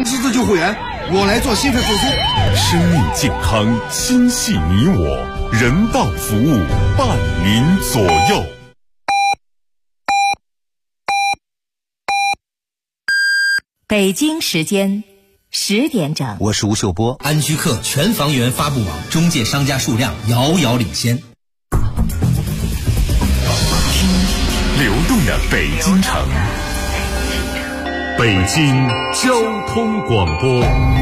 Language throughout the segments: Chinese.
自救会员，我来做心肺复苏。 生命健康，心系你我，人道服务，伴您左右。 北京时间10点整， 我是吴秀波。 安居客全房源发布网中介商家数量遥遥领先。 流动的北京城，北京交通广播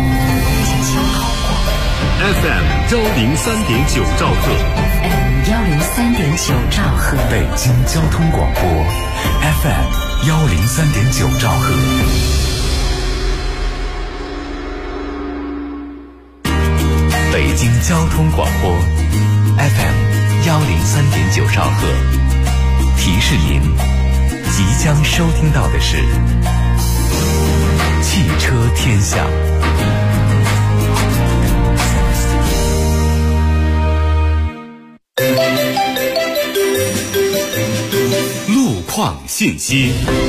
FM 103.9兆赫， 103.9兆赫， 北京交通广播 FM 103.9兆赫。北京交通广播 FM 103.9兆赫。提示您，即将收听到的是汽车天下。 路况信息。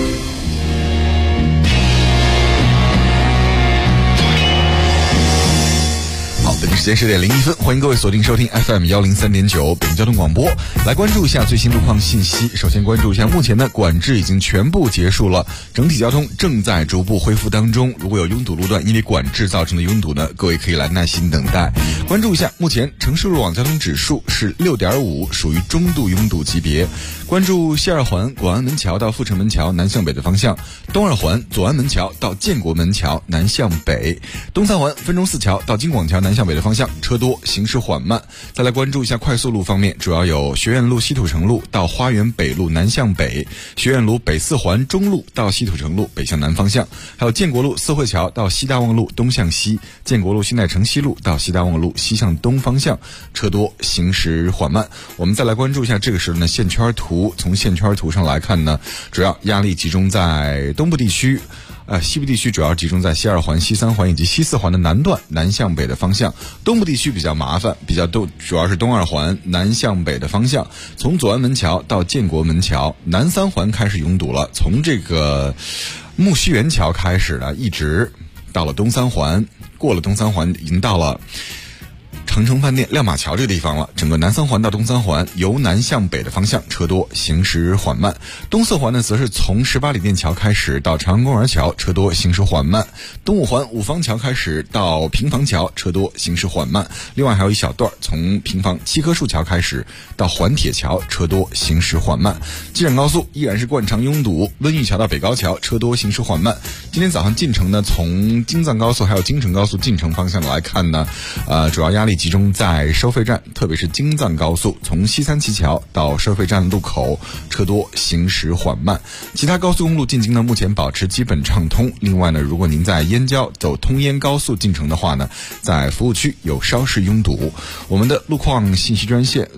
北京时间10点01分，欢迎各位锁定收听 FM 103.9北京交通广播，来关注一下最新路况信息。首先关注一下，目前的管制已经全部结束了，整体交通正在逐步恢复当中。如果有拥堵路段因为管制造成的拥堵呢，各位可以来耐心等待。关注一下，目前城市路网交通指数是6.5，属于中度拥堵级别。关注西二环广安门桥到阜成门桥南向北的方向，东二环左安门桥到建国门桥南向北，东三环分钟寺桥到京广桥南向北的方向车多，行驶缓慢。再来关注一下快速路方面，主要有学院路西土城路到花园北路南向北，学院路北四环中路到西土城路北向南方向，还有建国路四惠桥到西大望路东向西，建国路新代城西路到西大望路西向东方向车多，行驶缓慢。我们再来关注一下这个时候呢线圈图，从线圈图上来看呢，主要压力集中在东部地区。西部地区主要集中在西二环、西三环以及西四环的南段南向北的方向，东部地区比较麻烦，主要是东二环南向北的方向，从左安门桥到建国门桥，南三环开始拥堵了，从这个木樨园桥开始呢，一直到了东三环，过了东三环已经到了长城饭店亮马桥这个地方了，整个南三环到东三环由南向北的方向车多，行驶缓慢。东四环呢，则是从18里店桥开始到长安公园桥，车多，行驶缓慢。东五环五方桥开始到平房桥，车多，行驶缓慢。另外还有一小段从平房七棵树桥开始到环铁桥，车多，行驶缓慢。京沈高速依然是惯常拥堵，温榆桥到北高桥车多，行驶缓慢。今天早上进城呢，从京藏高速还有京承高速进城方向来看呢，主要压力集中在收费站，特别是京藏高速从西三旗桥到收费站路口车多，行驶缓慢。其他高速公路进京呢，目前保持基本畅通。另外呢，如果您在燕郊走通燕高速进城的话呢，在服务区有稍事拥堵。我们的路况信息专线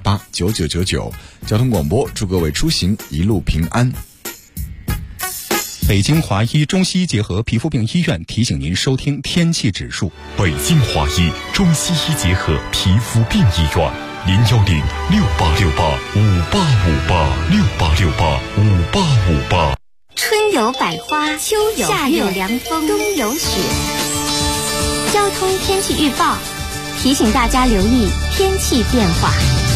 65289999，交通广播祝各位出行一路平安。 北京华医中西医结合皮肤病医院提醒您收听天气指数。 北京华医中西医结合皮肤病医院，0106868586868685858。 春有百花，秋有夏有凉风，冬有雪。交通天气预报提醒大家留意天气变化。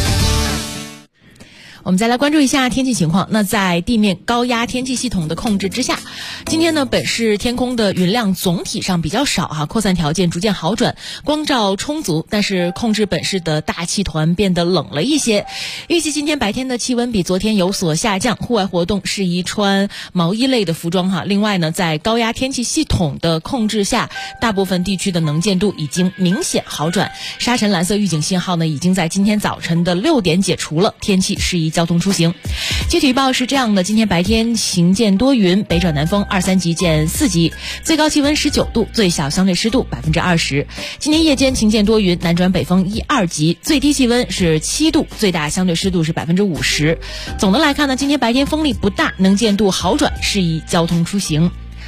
我们再来关注一下天气情况。那在地面高压天气系统的控制之下，今天呢，本市天空的云量总体上比较少扩散条件逐渐好转，光照充足，但是控制本市的大气团变得冷了一些。预计今天白天的气温比昨天有所下降，户外活动适宜穿毛衣类的服装另外呢，在高压天气系统的控制下，大部分地区的能见度已经明显好转，沙尘蓝色预警信号呢已经在今天早晨的6点解除了，天气适宜交通出行。具体预报是这样的：今天白天晴见多云，北转南风2-3级见4级，最高气温19度，最小相对湿度20%。今天夜间晴见多云，南转北风1-2级，最低气温是7度，最大相对湿度是50%。总的来看呢，今天白天风力不大，能见度好转，适宜交通出行。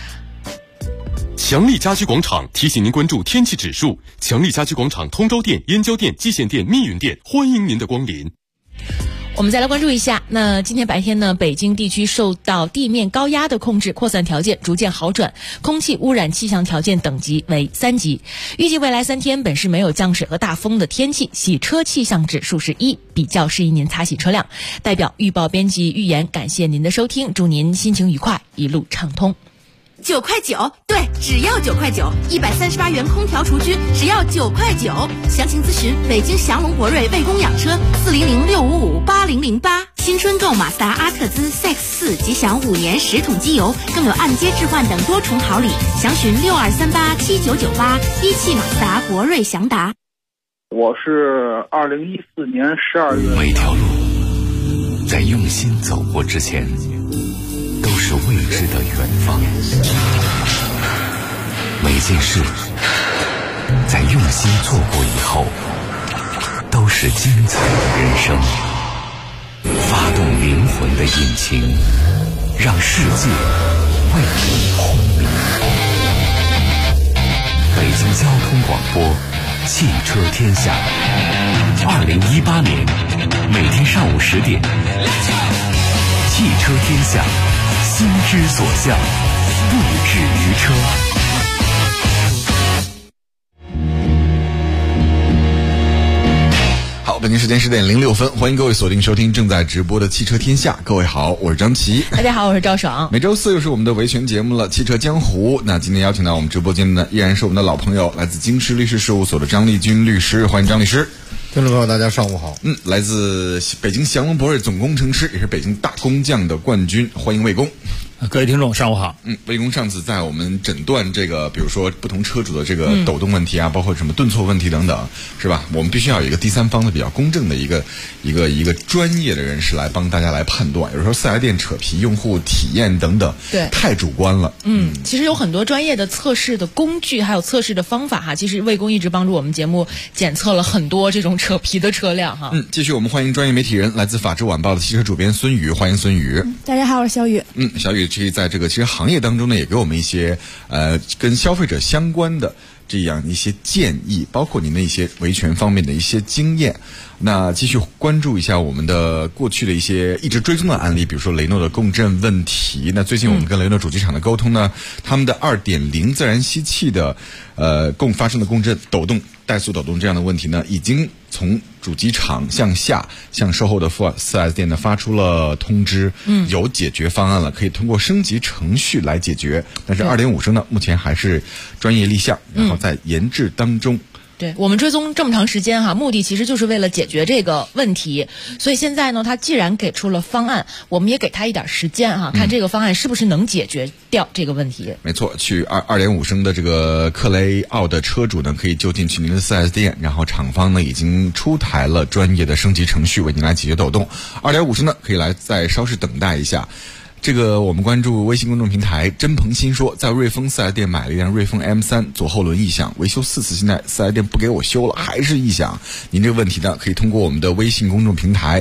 强力家居广场提醒您关注天气指数。强力家居广场通州店、燕郊店、蓟县店、密云店，欢迎您的光临。 我们再来关注一下，那今天白天呢，北京地区受到地面高压的控制，扩散条件逐渐好转，空气污染气象条件等级为3级。预计未来3天本市没有降水和大风的天气，洗车气象指数是1，比较适宜您擦洗车辆。代表预报编辑预言，感谢您的收听，祝您心情愉快，一路畅通。 9块9，对，只要9块9，138元空调除菌，只要9块9。详情咨询北京祥龙博瑞为供养车400-655-8008。新春购马自达阿特兹 CX-4 即享5年10桶机油，更有按揭置换等多重好礼。详询62387998，一汽马自达博瑞祥达。 我是2014年12月。 每条路在用心走过之前，都是未知的远方。每件事在用心做过以后，都是精彩的人生。发动灵魂的引擎，让世界为你轰鸣。北京交通广播，汽车天下。2018年每天上午10点，汽车天下，心之所向，不止于车。 好，北京时间10点06分，欢迎各位锁定收听正在直播的汽车天下。各位好，我是张琪。 大家好，我是赵爽。 每周4又是我们的维权节目了，汽车江湖。那今天邀请到我们直播间的呢，依然是我们的老朋友，来自京师律师事务所的张立军律师，欢迎张律师。 听众朋友大家上午好。 来自北京祥龙博瑞总工程师，也是北京大工匠的冠军，欢迎魏工。 各位听众上午好。 魏工上次在我们诊断这个比如说不同车主的这个抖动问题啊，包括什么顿挫问题等等，是吧？我们必须要有一个第三方的比较公正的一个专业的人士来帮大家来判断。有时候4S店扯皮，用户体验等等， 对， 太主观了。 其实有很多专业的测试的工具，还有测试的方法哈。其实魏工一直帮助我们节目检测了很多这种扯皮的车辆哈。 继续我们欢迎专业媒体人，来自法制晚报的汽车主编孙宇，欢迎孙宇。 大家好，我是小雨。 小雨其实在这个其实行业当中呢，也给我们一些跟消费者相关的这样一些建议，包括您的一些维权方面的一些经验。那继续关注一下我们的过去的一些一直追踪的案例，比如说雷诺的共振问题。那最近我们跟雷诺主机厂的沟通呢，他们的 2.0 自然吸气的发生的共振抖动、怠速抖动这样的问题呢，已经从主机厂向下向售后的4S店呢发出了通知，有解决方案了，可以通过升级程序来解决。但是 2.5 升呢，目前还是专业立项，然后在研制当中。 对，我们追踪这么长时间哈，目的其实就是为了解决这个问题。所以现在呢，他既然给出了方案，我们也给他一点时间哈，看这个方案是不是能解决掉这个问题。 没错，去2.5升的这个克雷奥的车主呢，可以就近去您的 4S 店，然后厂方呢已经出台了专业的升级程序，为您来解决抖动。2.5升呢，可以来再稍事等待一下。这个我们关注微信公众平台，真鹏新说，在瑞丰 4S 店买了一辆瑞丰 M3，左后轮异响，维修4次，现在 4S 店不给我修了，还是异响。您这个问题呢，可以通过我们的微信公众平台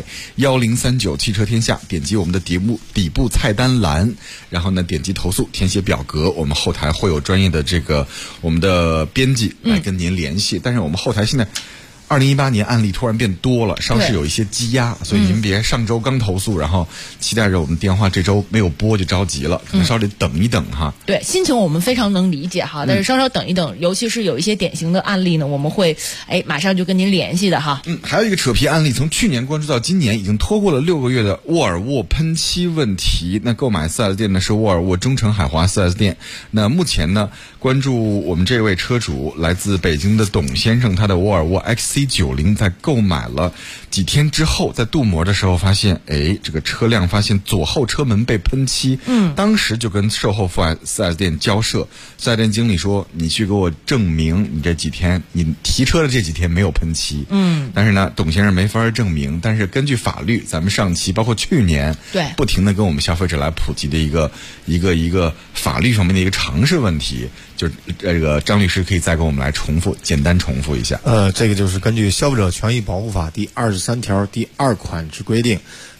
1039汽车天下，点击我们的底部菜单栏，然后呢点击投诉，填写表格，我们后台会有专业的我们的编辑来跟您联系。但是我们后台现在2018年案例突然变多了，稍事有一些积压，所以您别上周刚投诉，然后期待着我们电话这周没有拨就着急了，可能稍微等一等哈。 对，心情我们非常能理解哈，但是稍稍等一等，尤其是有一些典型的案例呢，我们会马上就跟您联系的哈。 还有一个扯皮案例，从去年关注到今年，已经拖过了6个月的沃尔沃喷漆问题。那购买 4S 店呢是沃尔沃中城海华 4S 店。那目前呢，关注我们这位车主来自北京的董先生，他的沃尔沃 XC90 在购买了几天之后，在镀膜的时候发现，这个车辆发现左后车门被喷漆。当时就跟售后4S 店交涉，4S 店经理说，你去给我证明你这几天你提车的这几天没有喷漆。但是呢，董先生没法证明。但是根据法律，咱们上期包括去年对不停的跟我们消费者来普及的一个法律方面的一个常识问题，就是这个张律师可以再跟我们来简单重复一下。 这个就是根据《消费者权益保护法》第23条第2款之规定，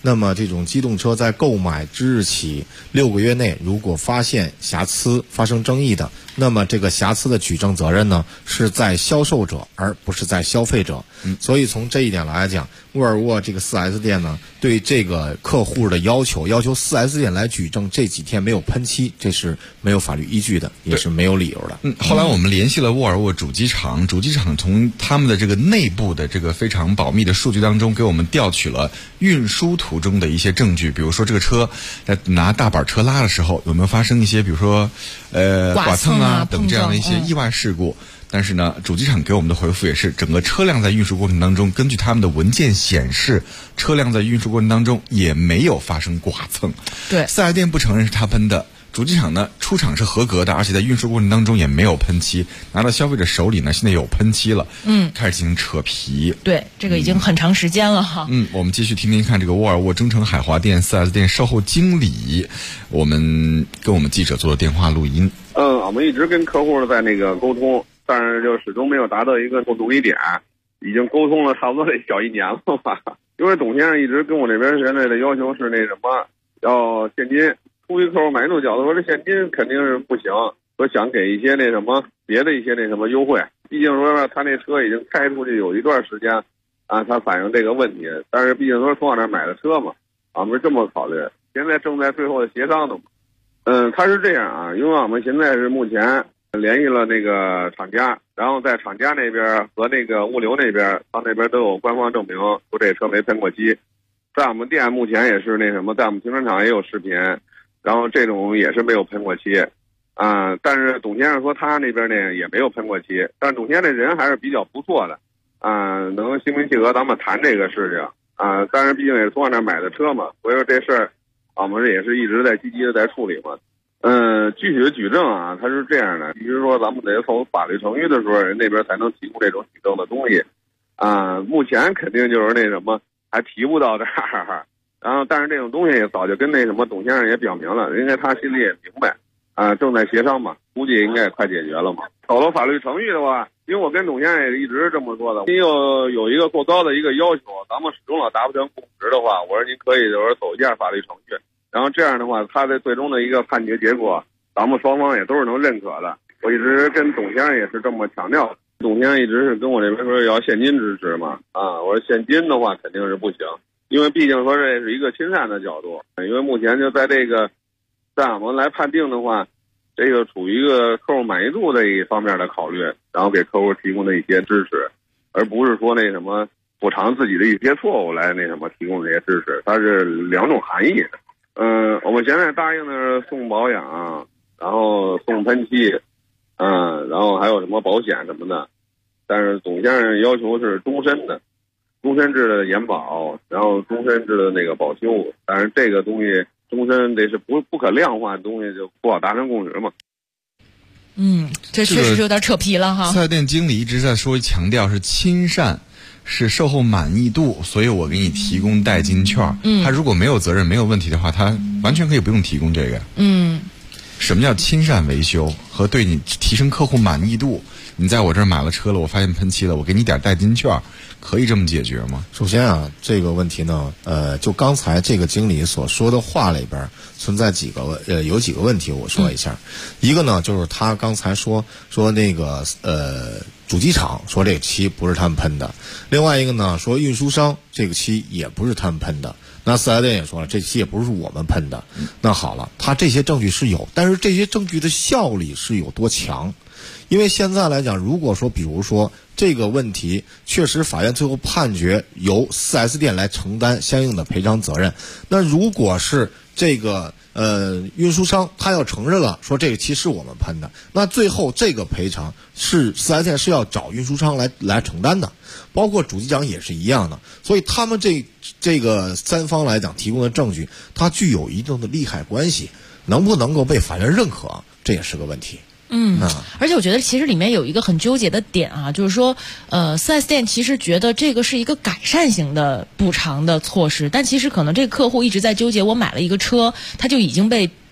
那么这种机动车在购买之日起6个月内，如果发现瑕疵、发生争议的，那么这个瑕疵的举证责任呢是在销售者，而不是在消费者。所以从这一点来讲，沃尔沃这个 4S 店呢，对这个客户的要求 4S 店来举证这几天没有喷漆，这是没有法律依据的，也是没有理由的。 后来我们联系了沃尔沃主机厂，主机厂从他们的这个内部的这个非常保密的数据当中，给我们调取了运输途中的一些证据，比如说这个车在拿大板车拉的时候，有没有发生一些比如说剐蹭啊等这样的一些意外事故。但是呢，主机厂给我们的回复也是，整个车辆在运输过程当中，根据他们的文件显示，车辆在运输过程当中也没有发生剐蹭。 对 4S店不承认是他喷的，主机厂呢出厂是合格的，而且在运输过程当中也没有喷漆，拿到消费者手里呢，现在有喷漆了，开始进行扯皮。 对，这个已经很长时间了哈。 我们继续听听看这个沃尔沃中城海华店 4S 店售后经理，我们跟我们记者做了电话录音。 我们一直跟客户在那个沟通，但是就始终没有达到一个共同一点，已经沟通了差不多得小1年了吧。因为董先生一直跟我这边现在的要求是那什么，要现金。出于客户满意度角度说，这现金肯定是不行，说想给一些那什么别的一些那什么优惠。毕竟说他那车已经开出去有一段时间啊，他反映这个问题。但是毕竟说从我那买的车嘛，我们是这么考虑。现在正在最后的协商的嘛。他是这样啊，因为我们现在是目前联系了那个厂家，然后在厂家那边和那个物流那边，他那边都有官方证明说这车没喷过漆。在我们店目前也是那什么，在我们停车场也有视频，然后这种也是没有喷过漆。但是董先生说他那边呢也没有喷过漆，但董先生这人还是比较不错的，能心平气和咱们谈这个事情。但是毕竟也是从我那买的车嘛，所以说这事儿我们也是一直在积极的在处理嘛。具体的举证啊，它是这样的，比如说咱们得走法律程序的时候，人那边才能提供这种举证的东西。目前肯定就是那什么还提不到这儿，然后但是这种东西也早就跟那什么董先生也表明了，应该他心里也明白，正在协商嘛，估计应该也快解决了嘛。走了法律程序的话，因为我跟董先生也一直是这么说的，您又有一个过高的一个要求，咱们始终老达不成共识的话，我说您可以就是走一下法律程序，然后这样的话，他的最终的一个判决结果，咱们双方也都是能认可的。我一直跟董先生也是这么强调，董先生一直是跟我这边说要现金支持嘛，我说现金的话肯定是不行，因为毕竟说这是一个亲善的角度，因为目前就在这个，在我们来判定的话，这个处于一个客户满意度的一方面的考虑，然后给客户提供的一些支持，而不是说那什么补偿自己的一些错误来那什么提供这些支持，它是两种含义的。我们现在答应的是送保养，然后送喷漆，然后还有什么保险什么的，但是董先生要求是终身的，终身制的延保，然后终身制的那个保修，但是这个东西终身得是不可量化的东西，就不好达成共识嘛。 这确实有点扯皮了哈。 4S店经理一直在说强调是亲善，是售后满意度，所以我给你提供代金券。他如果没有责任没有问题的话，他完全可以不用提供这个。什么叫亲善维修和对你提升客户满意度？你在我这儿买了车了，我发现喷漆了，我给你点代金券，可以这么解决吗？ 首先啊，这个问题呢，就刚才这个经理所说的话里边存在有几个问题，我说一下。一个呢，就是他刚才说那个主机厂说这个漆不是他们喷的，另外一个呢说运输商这个漆也不是他们喷的。那4S店也说了，这漆也不是我们喷的。那好了，他这些证据是有，但是这些证据的效力是有多强？因为现在来讲，如果说比如说这个问题确实法院最后判决由 4S 店来承担相应的赔偿责任，那如果是这个运输商他要承认了说这个漆是我们喷的，那最后这个赔偿是 4S 店是要找运输商来承担的，包括主机厂也是一样的。所以他们这个三方来讲提供的证据，它具有一定的利害关系，能不能够被法院认可，这也是个问题。 而且我觉得其实里面有一个很纠结的点啊，就是说4S 店其实觉得这个是一个改善型的补偿的措施，但其实可能这个客户一直在纠结，我买了一个车，他就已经被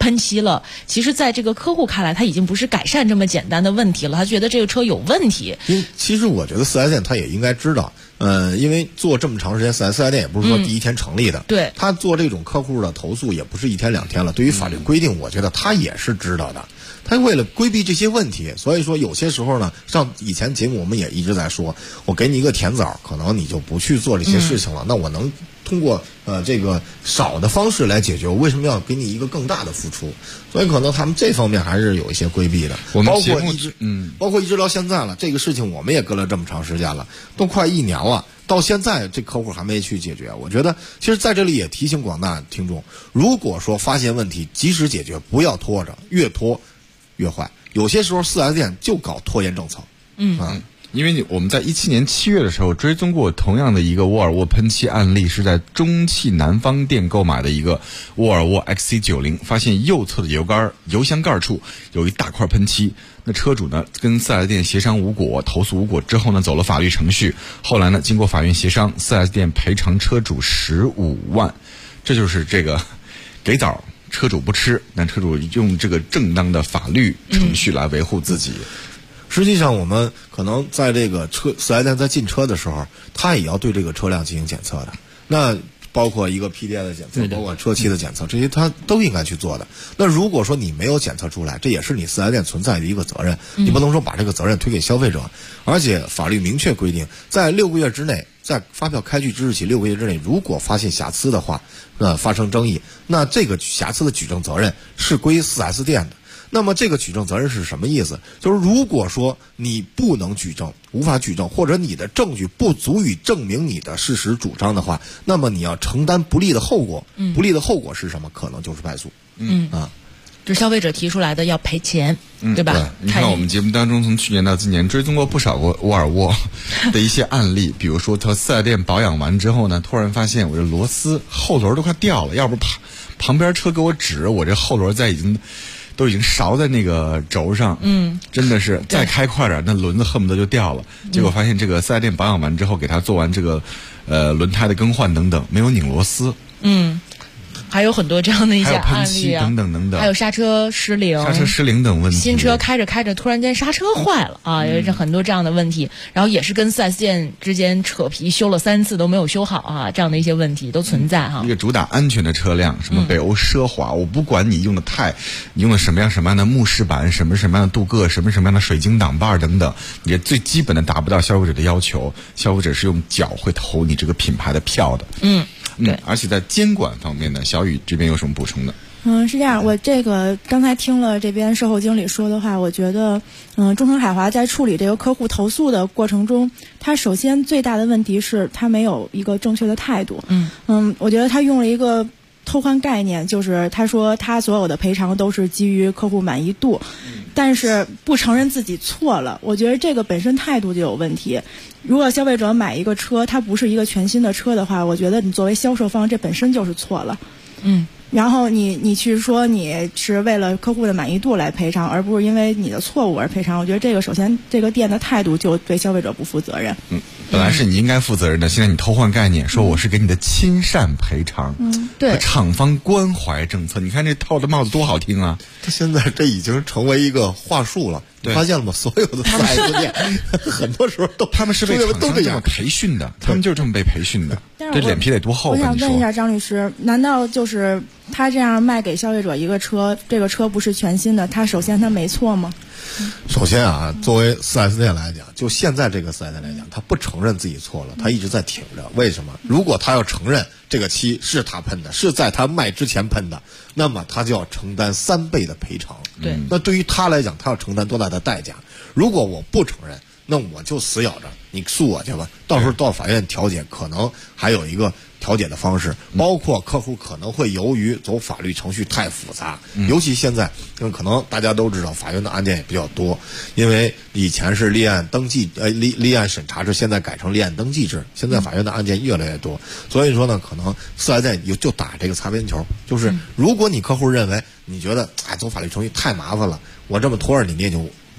喷漆了，其实在这个客户看来，他已经不是改善这么简单的问题了，他觉得这个车有问题。 其实我觉得4S店他也应该知道，因为做这么长时间4S店也不是说第一天成立的， 对， 他做这种客户的投诉也不是1天2天了，对于法律规定，我觉得他也是知道的。他为了规避这些问题，所以说有些时候呢，像以前节目我们也一直在说，我给你一个甜枣，可能你就不去做这些事情了，那我能通过这个少的方式来解决，我为什么要给你一个更大的付出？所以可能他们这方面还是有一些规避的。 我们包括一直到现在了，这个事情我们也搁了这么长时间了，都快1年了，到现在这客户还没去解决。我觉得其实在这里也提醒广大听众，如果说发现问题及时解决，不要拖着，越拖越坏。有些时候4S店就搞拖延政策。 因为我们在17年7月的时候追踪过同样的一个沃尔沃喷漆案例，是在中汽南方店购买的一个沃尔沃 XC90， 发现右侧的油箱盖处有一大块喷漆。那车主呢跟4S店协商无果，投诉无果之后呢走了法律程序，后来呢经过法院协商，4S店赔偿车主15万。这就是这个给枣车主不吃，但车主用这个正当的法律程序来维护自己。 实际上我们可能在这个4S店在进车的时候，他也要对这个车辆进行检测的，那包括一个 PDI 的检测，包括车漆的检测，这些他都应该去做的。那如果说你没有检测出来，这也是你4S店存在的一个责任，你不能说把这个责任推给消费者。而且法律明确规定，在6个月之内，在发票开具之日起6个月之内，如果发现瑕疵的话，发生争议，那这个瑕疵的举证责任是归 4S 店的。那么这个举证责任是什么意思？就是如果说你不能举证，无法举证，或者你的证据不足以证明你的事实主张的话，那么你要承担不利的后果。不利的后果是什么？可能就是败诉。 就消费者提出来的要赔钱，对吧？ 对，你看我们节目当中从去年到今年追踪过不少沃尔沃的一些案例，比如说他4S店保养完之后呢，突然发现我这螺丝后轮都快掉了，要不旁边车给我指，我这后轮都已经勺在那个轴上，真的是再开快点，那轮子恨不得就掉了。结果发现这个4S店保养完之后，给他做完这个轮胎的更换等等，没有拧螺丝。 还有很多这样的一些案例还有喷漆等等， 还有刹车失灵等问题。 新车开着开着，突然间刹车坏了啊，有很多这样的问题。然后也是跟4S店之间扯皮，修了3次都没有修好啊，这样的一些问题都存在哈。 一个主打安全的车辆，什么北欧奢华，我不管你用的你用的什么样的木饰板，什么样的镀铬，什么样的水晶挡把等等，你最基本的达不到消费者的要求，消费者是用脚会投你这个品牌的票的。 对， 而且在监管方面呢，小雨这边有什么补充的？ 是这样，我这个刚才听了这边售后经理说的话，我觉得，中恒海华在处理这个客户投诉的过程中，他首先最大的问题是他没有一个正确的态度。我觉得他用了一个偷换概念，就是他说他所有的赔偿都是基于客户满意度，但是不承认自己错了。我觉得这个本身态度就有问题。如果消费者买一个车，它不是一个全新的车的话，我觉得你作为销售方，这本身就是错了。然后你去说你是为了客户的满意度来赔偿，而不是因为你的错误而赔偿。我觉得这个首先这个店的态度就对消费者不负责任。 本来是你应该负责任的，现在你偷换概念，说我是给你的亲善赔偿， 对， 厂方关怀政策，你看这套的帽子多好听啊！ 现在这已经成为一个话术了，你发现了吗？所有的4S店很多时候他们是被厂商这么培训的，他们就这么被培训的，这脸皮得多厚？ 我想问一下张律师，难道就是他这样卖给消费者一个车，这个车不是全新的，他首先他没错吗？ 首先啊，作为4S店来讲，就现在这个4S店来讲，他不承认自己错了，他一直在挺着。为什么？如果他要承认这个漆是他喷的，是在他卖之前喷的，那么他就要承担3倍的赔偿。 对， 那对于他来讲，他要承担多大的代价？如果我不承认，那我就死咬着，你诉我去吧。到时候到法院调解，可能还有一个调解的方式，包括客户可能会由于走法律程序太复杂，尤其现在，可能大家都知道法院的案件也比较多，因为以前是立案登记立案审查制，现在改成立案登记制，现在法院的案件越来越多，所以说呢，可能4S店就打这个擦边球，就是如果你客户认为你觉得走法律程序太麻烦了，我这么拖着你也就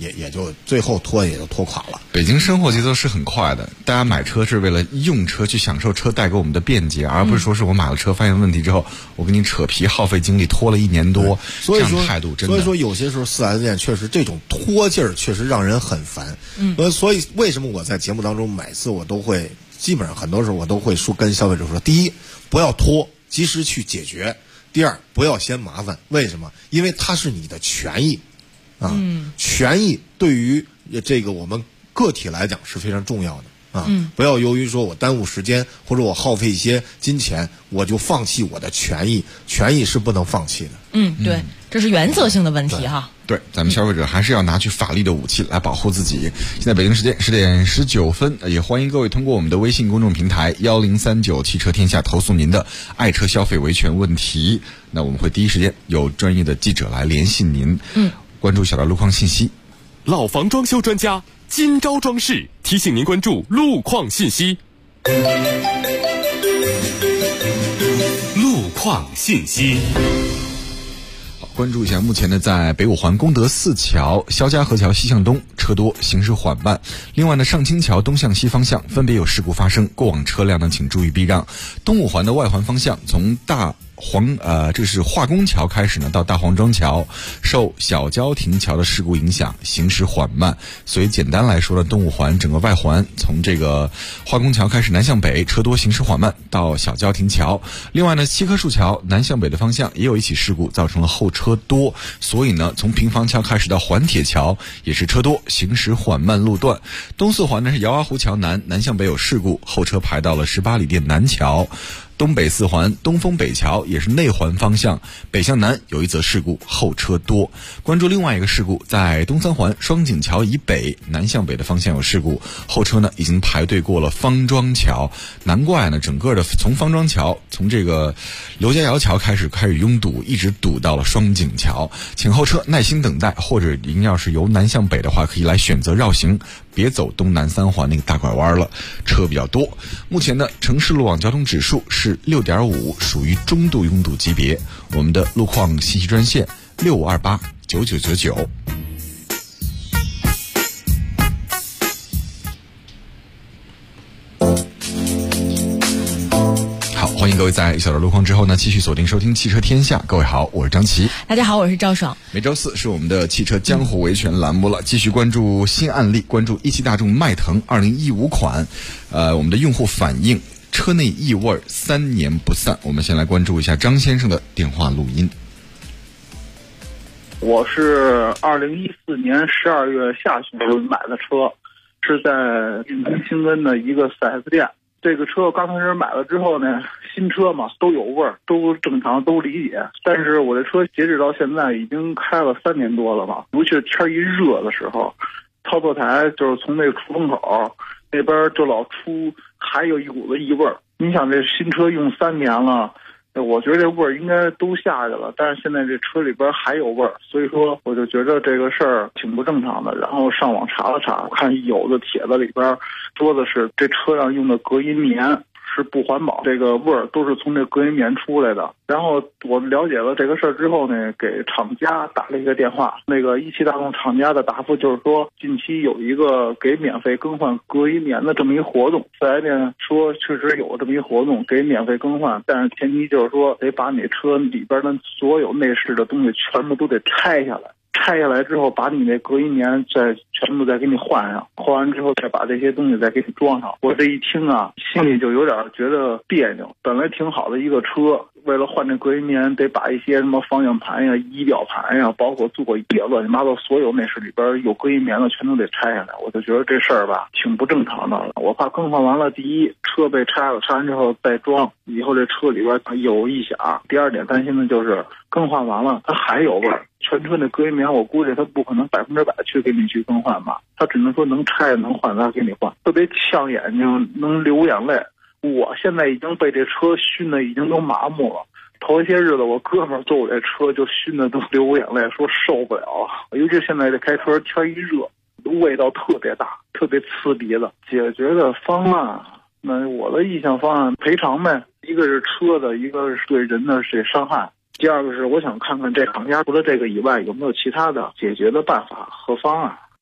也就最后也就拖垮了。 北京生活节奏是很快的，大家买车是为了用车去享受车带给我们的便捷，而不是说是我买了车发现问题之后，我跟你扯皮耗费精力拖了1年多， 所以说这样态度真的。 所以说有些时候 4S 店确实这种拖劲儿确实让人很烦。所以为什么我在节目当中每次我都会基本上很多时候我都会跟消费者说，第一，不要拖，及时去解决；第二，不要嫌麻烦。为什么？因为它是你的权益啊，权益对于这个我们个体来讲是非常重要的啊。不要由于说我耽误时间或者我耗费一些金钱，我就放弃我的权益，权益是不能放弃的。 对，这是原则性的问题哈。 对，咱们消费者还是要拿去法律的武器来保护自己。现在北京时间10点19分，也欢迎各位通过我们的微信公众平台1039汽车天下投诉您的爱车消费维权问题。那我们会第一时间有专业的记者来联系您。关注小道路况信息。 老房装修专家金招装饰提醒您关注路况信息。路况信息。 关注一下，目前呢，在北五环功德寺桥、肖家河桥西向东车多，行驶缓慢。另外呢，上清桥东向西方向分别有事故发生，过往车辆呢请注意避让。东五环的外环方向，从这是化工桥开始呢，到大黄庄桥，受小交亭桥的事故影响，行驶缓慢。所以简单来说呢，东五环整个外环从这个化工桥开始南向北，车多行驶缓慢到小交亭桥。另外呢，七棵树桥南向北的方向也有一起事故，造成了后车多，所以呢，从平房桥开始到环铁桥也是车多，行驶缓慢路段。东四环呢是姚洼湖桥南向北有事故，后车排到了18里店南桥。东北四环东风北桥也是内环方向北向南有一则事故，后车多。关注另外一个事故，在东三环双井桥以北南向北的方向有事故，后车呢已经排队过了方庄桥，难怪呢整个的从方庄桥从这个刘家窑桥开始拥堵，一直堵到了双井桥，请后车耐心等待，或者您要是由南向北的话，可以来选择绕行，别走东南三环那个大拐弯了，车比较多。目前呢，城市路网交通指数是6.5，属于中度拥堵级别。我们的路况信息专线65289999。好，欢迎各位在1小时路况之后呢，继续锁定收听汽车天下。各位好，我是张琪。 大家好，我是赵爽。 每周四是我们的汽车江湖维权栏目了，继续关注新案例，关注一汽大众迈腾2015款，我们的用户反映车内异味3年不散。我们先来关注一下张先生的电话录音。 我是2014年12月下旬买的车，是在运通新根的一个 4S 店。这个车刚开始买了之后呢，新车嘛都有味儿，都正常，都理解。但是我这车截止到现在已经开了3年多了吧，尤其是天一热的时候，操作台就是从那个出风口那边就老出，还有一股子异味儿。你想这新车用3年了，我觉得这味儿应该都下去了，但是现在这车里边还有味儿，所以说我就觉得这个事儿挺不正常的。然后上网查了查，看有的帖子里边说的是这车上用的隔音棉是不环保，这个味儿都是从这隔音棉出来的。然后我了解了这个事儿之后呢，给厂家打了一个电话，那个一汽大众厂家的答复就是说，近期有一个给免费更换隔音棉的这么一活动。4S店说确实有这么一活动，给免费更换，但是前提就是说得把你车里边的所有内饰的东西全部都得拆下来。拆下来之后，把你那隔音棉全部再给你换上，换完之后再把这些东西再给你装上。我这一听啊，心里就有点觉得别扭。本来挺好的一个车，为了换这隔音棉，得把一些什么方向盘呀、仪表盘呀，包括座椅乱七八糟所有内饰里边有隔音棉的全都得拆下来。我就觉得这事儿吧挺不正常的了。我怕更换完了，第一，车被拆了，拆完之后再装，以后这车里边有异响。第二点担心的就是更换完了它还有味儿。全车的隔音棉，我估计它不可能100%去给你去更换吧，它只能说能拆能换它给你换，特别呛眼睛，能流眼泪。我现在已经被这车熏的已经都麻木了。头一些日子我哥们儿坐我这车就熏的都流眼泪，说受不了。尤其现在这开车天一热，味道特别大，特别刺鼻子。解决的方案，那我的意向方案赔偿呗，一个是车的，一个是对人的这伤害。第二个是我想看看这厂家除了这个以外有没有其他的解决的办法和方案。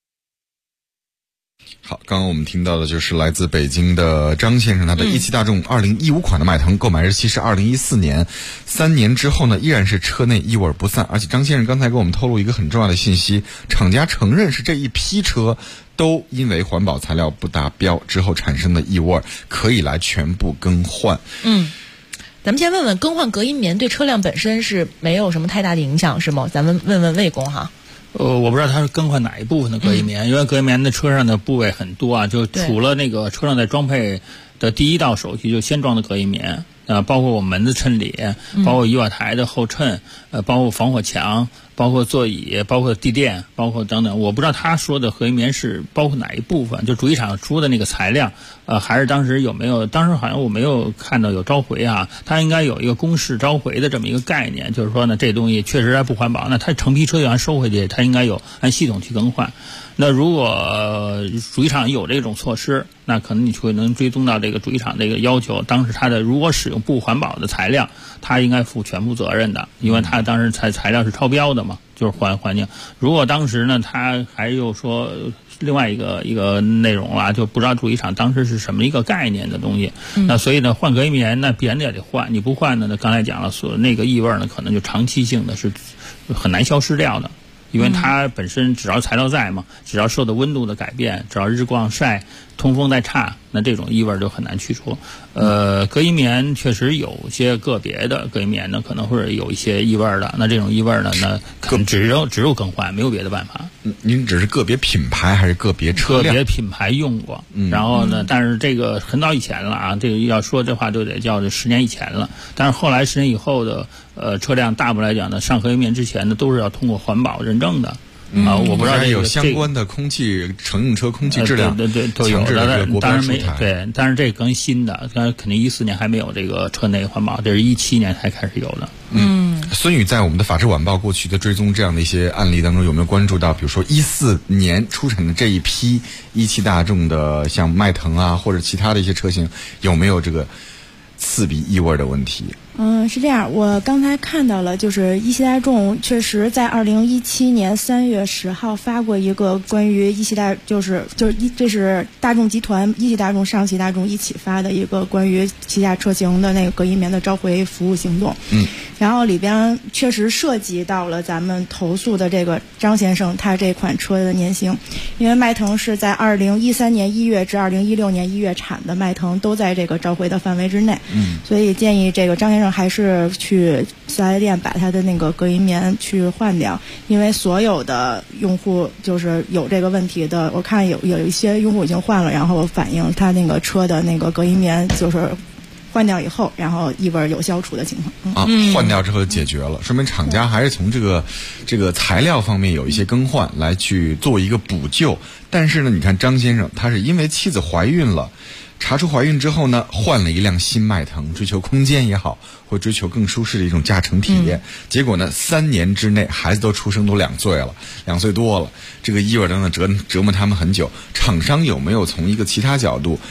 好，刚刚我们听到的就是来自北京的张先生，他的一汽大众2015款的迈腾购买日期是2014年，3年之后呢，依然是车内异味不散。而且张先生刚才给我们透露一个很重要的信息，厂家承认是这一批车都因为环保材料不达标之后产生的异味，可以来全部更换。 咱们先问问，更换隔音棉对车辆本身是没有什么太大的影响，是吗？咱们问问魏工哈。 我不知道它是更换哪一部分的隔音棉，因为隔音棉的车上的部位很多啊，就除了那个车上在装配的第一道手续就先装的隔音棉，包括我们门的衬里，包括仪表台的后衬，包括防火墙，包括座椅，包括地垫，包括等等。我不知道他说的隔音棉是包括哪一部分，就主机厂出的那个材料，还是当时有没有？当时好像我没有看到有召回啊，它应该有一个公示召回的这么一个概念，就是说呢，这东西确实还不环保，那它成批车就按收回去，它应该有按系统去更换。那如果主机厂有这种措施，那可能你就会能追踪到这个主机厂这个要求。当时它的如果使用不环保的材料，它应该负全部责任的，因为它当时材料是超标的嘛，就是环境。如果当时呢，它还有说另外一个内容啊，就不知道主机厂当时是什么一个概念的东西。那所以呢，换隔音棉那必然也得换，你不换呢，那刚才讲了，那个异味呢，可能就长期性的是很难消失掉的。因为它本身只要材料在嘛，只要受到温度的改变，只要日光晒、通风再差，那这种异味就很难去除。隔音棉确实有些个别的隔音棉呢，可能会有一些异味的。那这种异味呢，那可能只有更换，没有别的办法。 您只是个别品牌还是个别车辆？ 个别品牌用过，然后呢，但是这个很早以前了啊，这个要说这话就得叫10年以前了。但是后来10年以后的车辆，大部分来讲呢，上隔音棉之前呢，都是要通过环保认证的。我不知道有相关的空气乘用车空气质量对都有的，当然没对，但是这更新的，当然肯定14年还没有这个车内环保，这是17年才开始有的。 孙宇在我们的《法制晚报》过去的追踪这样的一些案例当中，有没有关注到，比如说14年出产的这一批一汽大众的像迈腾啊，或者其他的一些车型，有没有这个刺鼻异味的问题？ 是这样，我刚才看到了，就是一汽大众确实在2017年3月10号发过一个关于一汽这是大众集团、一汽大众、上汽大众一起发的一个关于旗下车型的那个隔音棉的召回服务行动。然后里边确实涉及到了咱们投诉的这个张先生他这款车的年型，因为迈腾是在2013年1月至2016年1月产的，迈腾都在这个召回的范围之内。所以建议这个张先生还是去4S店把他的那个隔音棉去换掉，因为所有的用户就是有这个问题的，我看有一些用户已经换了，然后反映他那个车的那个隔音棉就是换掉以后，然后异味有消除的情况。 换掉之后就解决了，说明厂家还是从这个材料方面有一些更换来去做一个补救。但是呢，你看张先生他是因为妻子怀孕了，查出怀孕之后呢，换了一辆新迈腾，追求空间也好，或追求更舒适的一种驾乘体验。结果呢，3年之内孩子都出生，都2岁了，2岁多了，这个异味等等折磨他们很久。厂商有没有从一个其他角度，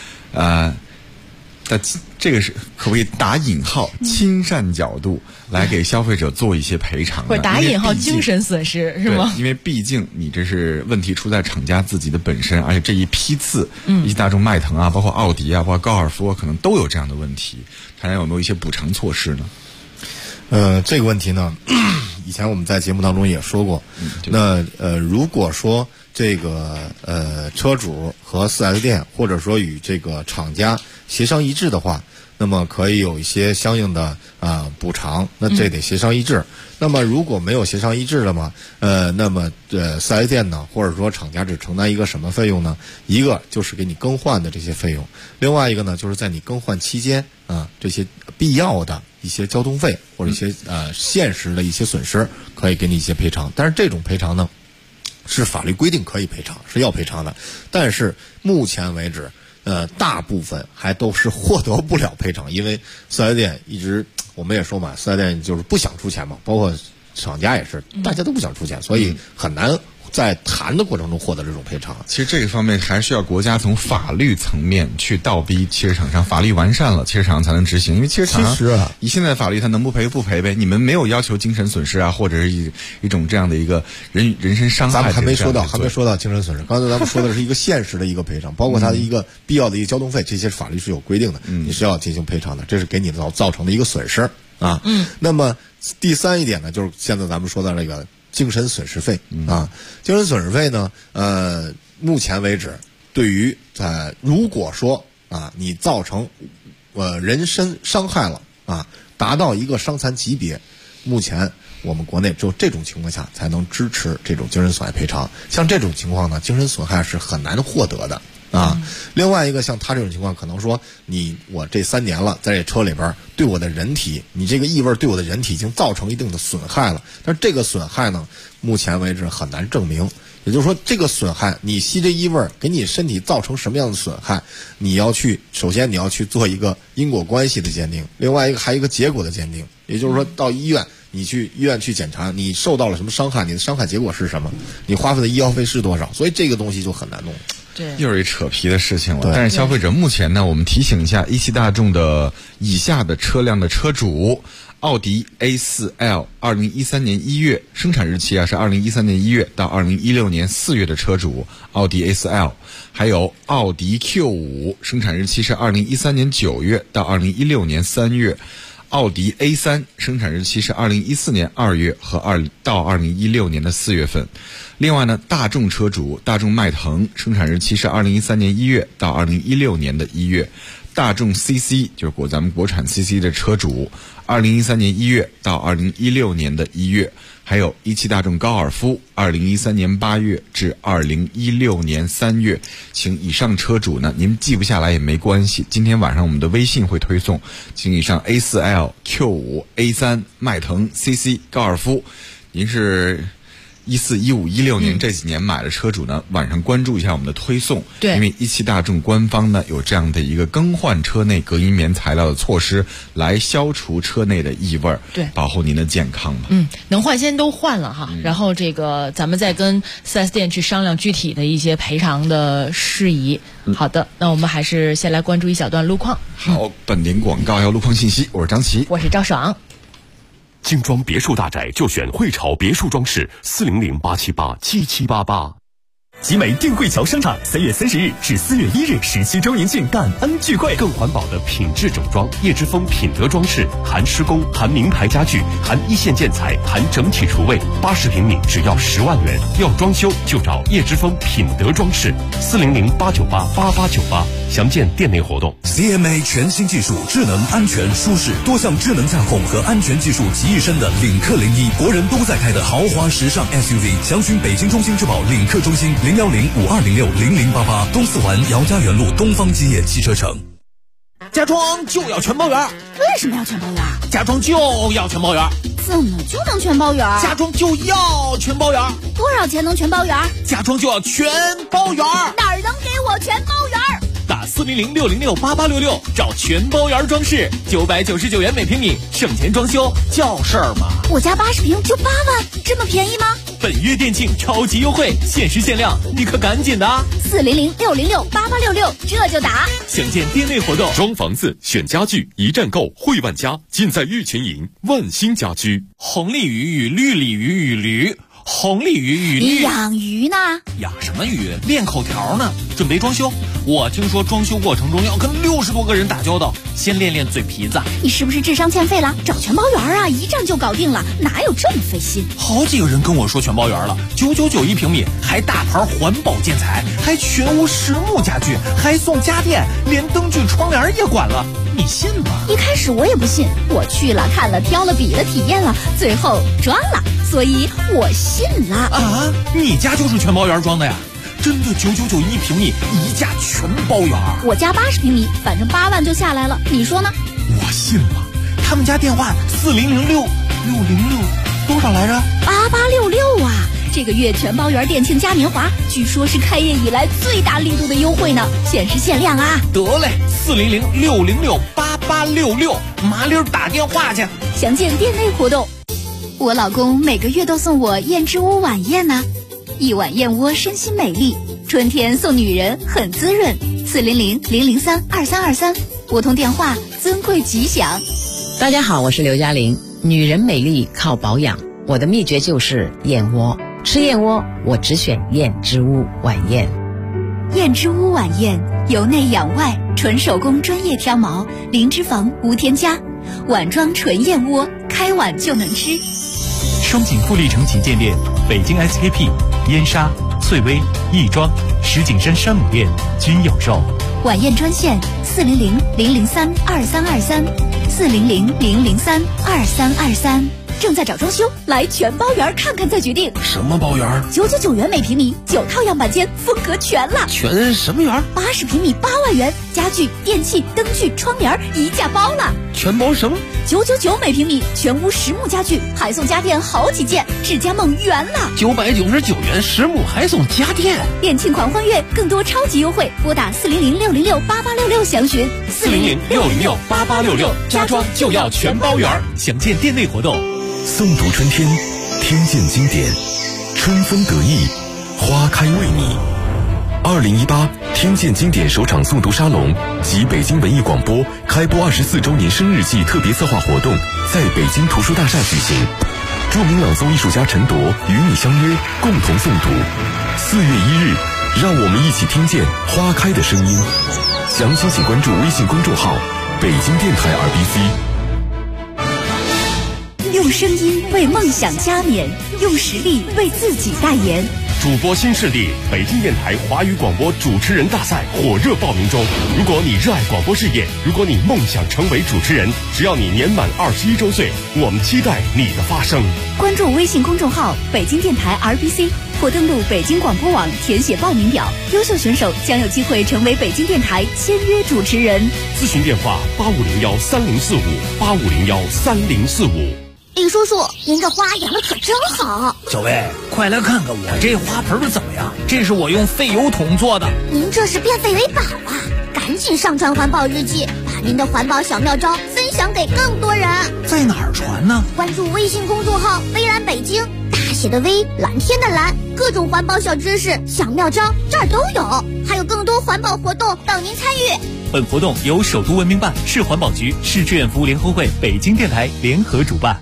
这个是可不可以打引号亲善角度来给消费者做一些赔偿呢？ 或者打引号精神损失是吗？ 因为毕竟你这是问题出在厂家自己的本身，而且这一批次，一汽大众迈腾啊，包括奥迪啊，包括高尔夫啊，可能都有这样的问题。看来有没有一些补偿措施呢？ 这个问题呢，以前我们在节目当中也说过。那如果说这个车主和4S店或者说与这个厂家协商一致的话，那么可以有一些相应的补偿，那这得协商一致。那么如果没有协商一致的嘛，那么4S店呢，或者说厂家只承担一个什么费用呢？一个就是给你更换的这些费用，另外一个呢，就是在你更换期间这些必要的一些交通费或者一些现实的一些损失，可以给你一些赔偿。但是这种赔偿呢，是法律规定可以赔偿，是要赔偿的。但是目前为止，大部分还都是获得不了赔偿，因为4S店一直我们也说嘛，4S店就是不想出钱嘛，包括厂家也是，大家都不想出钱，所以很难在谈的过程中获得这种赔偿。 其实这个方面还需要国家从法律层面去倒逼汽车厂商，法律完善了，汽车厂商才能执行。因为汽车厂商以现在法律，他能不赔不赔呗？你们没有要求精神损失啊，或者是一种这样的一个人身伤害。 咱们还没说到精神损失。刚才咱们说的是一个现实的一个赔偿，包括它的一个必要的一个交通费，这些法律是有规定的，你是要进行赔偿的，这是给你造成的一个损失啊。那么第三一点呢，就是现在咱们说到这个精神损失费啊，精神损失费呢，目前为止，对于如果说啊你造成人身伤害了啊，达到一个伤残级别，目前我们国内只有这种情况下才能支持这种精神损害赔偿。像这种情况呢，精神损害是很难获得的啊。另外一个，像他这种情况，可能说我这3年了，在这车里边对我的人体，你这个异味对我的人体已经造成一定的损害了，但是这个损害呢，目前为止很难证明。也就是说，这个损害，你吸这异味给你身体造成什么样的损害，首先你要去做一个因果关系的鉴定，另外一个还有一个结果的鉴定。也就是说，到医院，你去医院去检查，你受到了什么伤害，你的伤害结果是什么，你花费的医药费是多少，所以这个东西就很难弄。 对， 又是一扯皮的事情了。但是消费者目前呢，我们提醒一下一汽大众的以下的车辆的车主：奥迪 A4L 2013年1月生产日期是2013年1月到2016年4月的车主，奥迪 A4L， 还有奥迪 Q5 生产日期是2013年9月到2016年3月。奥迪 A3 生产日期是2014年2月到2016年的4月份。另外呢，大众车主大众迈腾生产日期是2013年1月到2016年的1月。大众 CC 就是咱们国产 CC 的车主，2013年1月到2016年的1月。还有一汽大众高尔夫2013年8月至2016年3月，请以上车主呢，您记不下来也没关系，今天晚上我们的微信会推送，请以上 A4L、Q5、A3、迈腾、CC、高尔夫，您是14、15、16年这几年买的车主呢，晚上关注一下我们的推送。 对， 因为一汽大众官方呢有这样的一个更换车内隔音棉材料的措施，来消除车内的异味， 对， 保护您的健康嘛。 能换先都换了哈，然后这个咱们再跟 4S 店去商量具体的一些赔偿的事宜。好的，那我们还是先来关注一小段路况。 好，本点广告要路况信息，我是张琪， 我是赵爽。 精装别墅大宅就选汇潮别墅装饰，400-878-7788。集美定汇桥商场3月30日至4月1日17周年庆感恩聚会，更环保的品质整装，叶之峰品德装饰，含施工，含名牌家具，含一线建材，含整体厨卫，80平米只要10万元。要装修就找叶之峰品德装饰，400-898-8898，详见店内活动。 CMA 全新技术，智能、安全、舒适，多项智能驾控和安全技术集一身的领克01，国人都在开的豪华时尚 SUV。详询北京中心质保领克中心010-5206-0088，东四环姚家园路东方基业汽车城。 家装就要全包圆。 为什么要全包圆？ 家装就要全包圆。 怎么就能全包圆？ 家装就要全包圆。 多少钱能全包圆？ 家装就要全包圆。 哪儿能给我全包圆？ 打400-606-8866，找全包圆装饰，999元每平米，省钱装修叫事儿吗？ 我家80平就8万，这么便宜吗？ 本月店庆超级优惠，限时限量，你可赶紧的啊 ！400-606-8866，这就打。 详见店内活动。 装房子选家具，一站购汇万家，尽在玉泉营万兴家居。 红鲤鱼与绿鲤鱼与驴，红鲤鱼与绿。 你养鱼呢？ 养什么鱼？练口条呢。准备装修，我听说装修过程中要跟60多个人打交道，先练练嘴皮子。 你是不是智商欠费了？找全包圆啊，一站就搞定了，哪有这么费心？ 好几个人跟我说全包圆了，999一平米，还大牌环保建材，还全屋实木家具，还送家电，连灯具窗帘也管了，你信吗？ 一开始我也不信，我去了看了挑了比了体验了，最后装了，所以我信了。 啊，你家就是全包圆装的呀？真的999一平米，一价全包圆。 我家80平米，反正8万就下来了，你说呢？ 我信了。他们家电话4006606多少来着 ？8866啊！这个月全包圆店庆嘉年华，据说是开业以来最大力度的优惠呢，限时限量啊！ 得嘞，400-606-8866，麻溜打电话去。 详见店内活动。我老公每个月都送我燕之屋晚宴呢。 一碗燕窝身心美丽，春天送女人很滋润。400-003-2323，拨通电话，尊贵吉祥。 大家好，我是刘嘉玲。女人美丽靠保养，我的秘诀就是燕窝。吃燕窝，我只选燕之屋晚宴。 燕之屋晚宴，由内养外，纯手工专业挑毛，零脂肪无添加，碗装纯燕窝，开碗就能吃。 双井富力城旗舰店、北京 SKP、燕莎、翠微、亦庄、石景山山姆店均有售。 晚宴专线400-003-2323，400-003-2323。正在找装修，来全包园看看再决定。 什么包园 ？999元每平米，9套样板间，风格全了。 全什么园 ？80平米8万元，家具、电器、灯具、窗帘一价包了。 全包什么 ？999每平米，全屋实木家具，还送家电好几件，智家梦圆了。 999元实木还送家电， 店庆狂欢月，更多超级优惠，拨打400-606-8866详询。 400-606-8866，家装就要全包圆。详见店内活动。 诵读春天，听见经典，春风得意，花开为你。2018听见经典首场诵读沙龙及北京文艺广播开播24周年生日季特别策划活动在北京图书大厦举行，著名朗诵艺术家陈铎与你相约，共同诵读。4月1日，让我们一起听见花开的声音。详情请关注微信公众号北京电台 RBC。 用声音为梦想加冕，用实力为自己代言。 主播新势力北京电台华语广播主持人大赛火热报名中。如果你热爱广播事业，如果你梦想成为主持人，只要你年满21周岁，我们期待你的发声。 关注微信公众号北京电台 RBC， 或登录北京广播网填写报名表，优秀选手将有机会成为北京电台签约主持人。 咨询电话85013045，85013045。 李叔叔，您这花养的可真好。 小薇，快来看看我这花盆怎么样？这是我用废油桶做的。 您这是变废为宝啊！赶紧上传环保日记，把您的环保小妙招分享给更多人。 在哪儿传呢？ 关注微信公众号微蓝北京，大写的微，蓝天的蓝，各种环保小知识、小妙招这儿都有，还有更多环保活动等您参与。 本活动由首都文明办、市环保局、市志愿服务联合会、北京电台联合主办。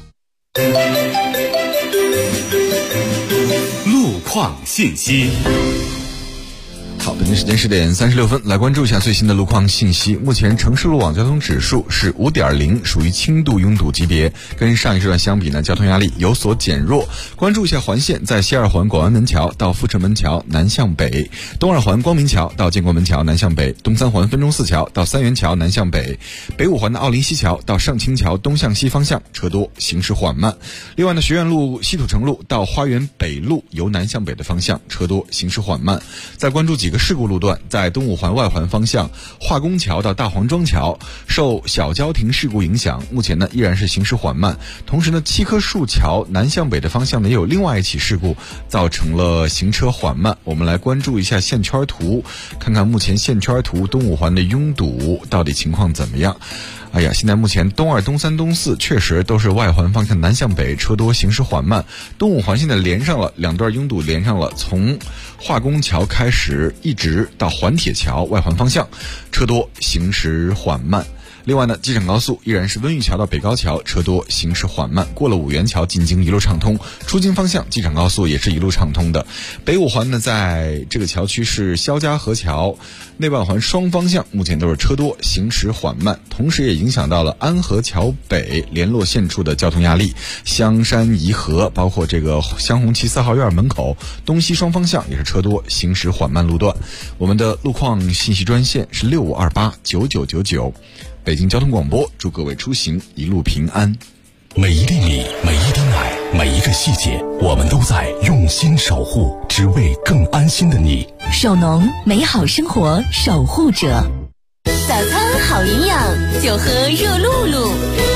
路况信息。 好，北京时间10点36分，来关注一下最新的路况信息。目前城市路网交通指数是5.0，属于轻度拥堵级别，跟上一时段相比呢，交通压力有所减弱。关注一下环线，在西二环广安门桥到阜成门桥南向北，东二环光明桥到建国门桥南向北，东三环分钟寺桥到三元桥南向北，北五环的奥林西桥到上清桥东向西方向车多，行驶缓慢。另外呢，学院路西土城路到花园北路由南向北的方向车多，行驶缓慢。再关注几个事故路段，在东五环外环方向化工桥到大黄庄桥受小交停事故影响，目前呢依然是行驶缓慢。同时呢，七棵树桥南向北的方向呢也有另外一起事故，造成了行车缓慢。我们来关注一下线圈图，看看目前线圈图东五环的拥堵到底情况怎么样。哎呀，现在目前东二、东三、东四确实都是外环方向南向北车多，行驶缓慢。东五环现在连上了，两段拥堵连上了，从化工桥开始一直到环铁桥外环方向车多，行驶缓慢。另外呢，机场高速依然是温榆桥到北高桥车多，行驶缓慢。过了五元桥进京一路畅通，出京方向机场高速也是一路畅通的。北五环呢，在这个桥区是肖家河桥内外环双方向目前都是车多，行驶缓慢，同时也影响到了安河桥北联络线处的交通压力。香山颐和包括这个香红旗4号院门口东西双方向也是车多，行驶缓慢路段。我们的路况信息专线是65289999。北京交通广播，祝各位出行一路平安。 每一粒米，每一滴奶，每一个细节，我们都在用心守护，只为更安心的你。 首农，美好生活守护者。 早餐好营养，就喝热露露。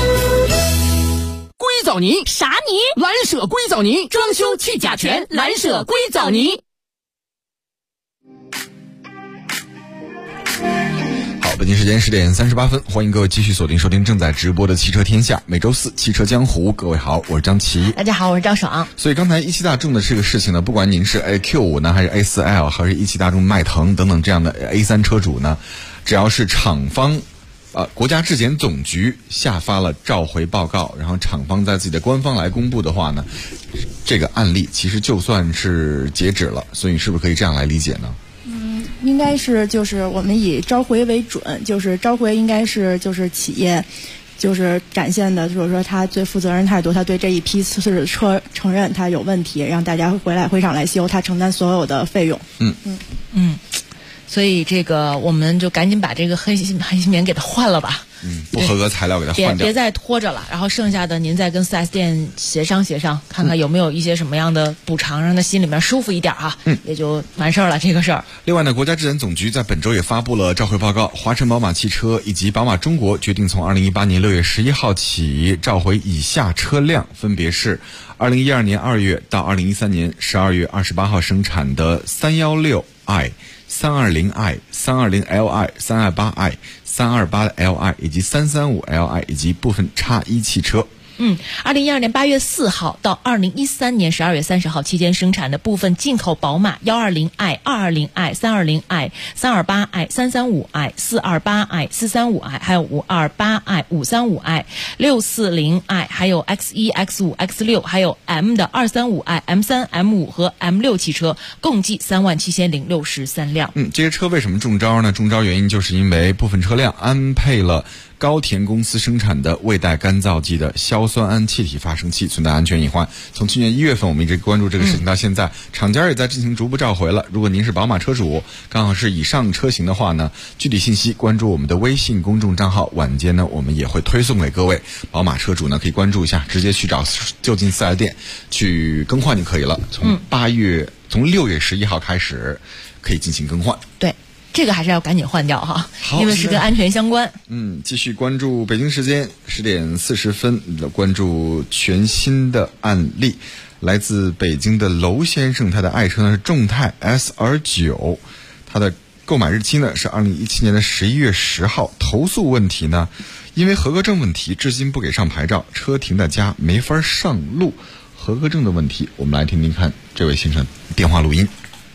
硅藻泥啥泥？ 蓝舍硅藻泥，装修去甲醛，蓝舍硅藻泥。 北京时间10点38分，欢迎各位继续锁定收听正在直播的汽车天下，每周四汽车江湖。各位好，我是张琪。 大家好，我是张爽。 所以刚才一汽大众的这个事情呢，不管您是 Q5 呢，还是 A4L， 还是一汽大众迈腾等等这样的 A3 车主呢，只要是厂方国家质检总局下发了召回报告，然后厂方在自己的官方来公布的话呢，这个案例其实就算是截止了。所以是不是可以这样来理解呢？ 应该是就是我们以召回为准，就是召回应该是就是企业就是展现的就是说他最负责任态度，他对这一批次车承认他有问题，让大家回厂来修，他承担所有的费用。 所以这个我们就赶紧把这个黑心棉给它换了吧。 不合格材料给它换掉， 别再拖着了。然后剩下的您再跟 4S 店协商，看看有没有一些什么样的补偿，让他心里面舒服一点啊。也就完事儿了这个事儿。 另外呢，国家质检总局在本周也发布了召回报告，华晨宝马汽车以及宝马中国决定从2018年6月11号起召回以下车辆，分别是2012年2月到2013年12月28号生产的 316i、320li、320li、328i、328li 以及335li 以及部分X1汽车。 2012年8月4号到2013年12月30号期间生产的部分进口宝马 120i、220i、320i、328i、335i、428i、435i 还有 528i、535i、640i 还有 X1、X5、X6 还有 M 的 235i、M3、M5 和 M6 汽车，共计37063辆。 这些车为什么中招呢？中招原因就是因为部分车辆安配了高田公司生产的未带干燥剂的硝酸铵气体发生器，存在安全隐患。从去年1月份我们一直关注这个事情到现在，厂家也在进行逐步召回了。如果您是宝马车主，刚好是以上车型的话呢，具体信息关注我们的微信公众账号，晚间呢我们也会推送给各位。宝马车主呢可以关注一下，直接去找就近4S店去更换就可以了。从6月11号开始可以进行更换。 对，这个还是要赶紧换掉哈，因为是跟安全相关。 继续关注北京时间10点40分，关注全新的案例，来自北京的娄先生，他的爱车呢是众泰 SR9， 他的购买日期呢是2017年的11月10号，投诉问题呢，因为合格证问题，至今不给上牌照，车停在家没法上路。合格证的问题，我们来听听看这位先生电话录音。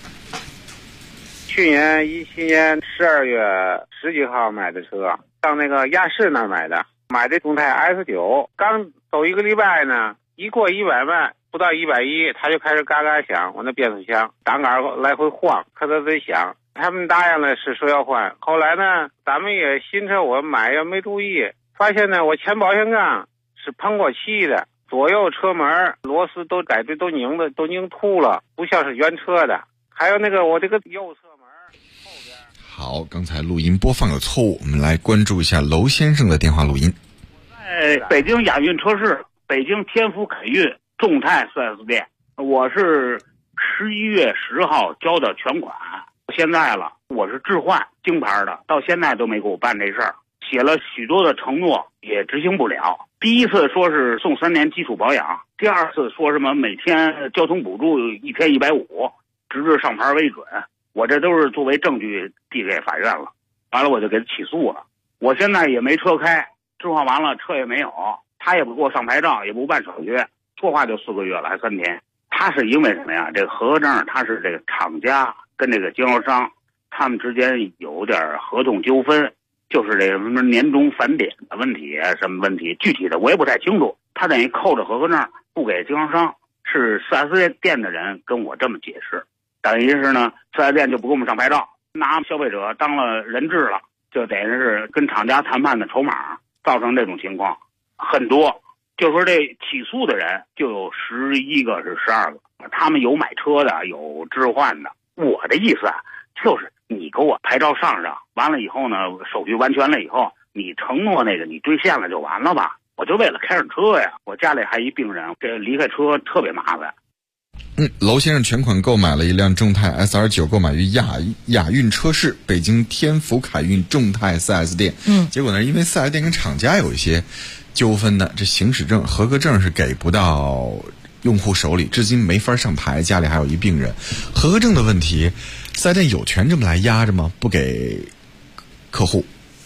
去年17年12月10几号买的车，到那个亚市那儿买的众泰 S9， 刚走1个礼拜呢，一过100万，不到110，他就开始嘎嘎响，我那变速箱档杆来回晃，咯咯的响。他们答应了是说要换，后来呢，咱们也新车我买也没注意，发现呢我前保险杠是喷过漆的，左右车门螺丝都改对都拧秃了，不像是原车的。还有那个我这个右侧门后边。 好，刚才录音播放有错误，我们来关注一下娄先生的电话录音。 在北京雅运车市，北京天福凯运众泰 4S 店，我是11月10号交的全款，现在了，我是置换京牌的，到现在都没给我办这事儿，写了许多的承诺也执行不了。第一次说是送3年基础保养，第二次说什么每天交通补助1天150，直至上牌为准。我这都是作为证据递给法院了，完了我就给他起诉了。我现在也没车开，置换完了车也没有，他也不给我上牌照，也不办手续，说话就4个月了，还3天。他是因为什么呀？这个合格证他是这个厂家跟这个经销商他们之间有点合同纠纷，就是这什么年终返点的问题，什么问题具体的我也不太清楚。他等于扣着合格证不给经销商，是 4S 店的人跟我这么解释，等于是呢 4S 店就不给我们上牌照，拿消费者当了人质了，就等于是跟厂家谈判的筹码，造成这种情况很多。就说这起诉的人就有11个是12个，他们有买车的，有置换的。我的意思啊，就是你给我牌照上，完了以后呢，手续完全了以后，你承诺那个你兑现了就完了吧。我就为了开上车呀，我家里还一病人，这离开车特别麻烦。 娄先生全款购买了一辆众泰 SR9， 购买于雅运车市北京天福凯运众泰 4S 店。结果呢，因为 4S 店跟厂家有一些纠纷呢，这行驶证合格证是给不到用户手里，至今没法上牌，家里还有一病人。合格证的问题，4S店有权这么来压着吗？不给客户，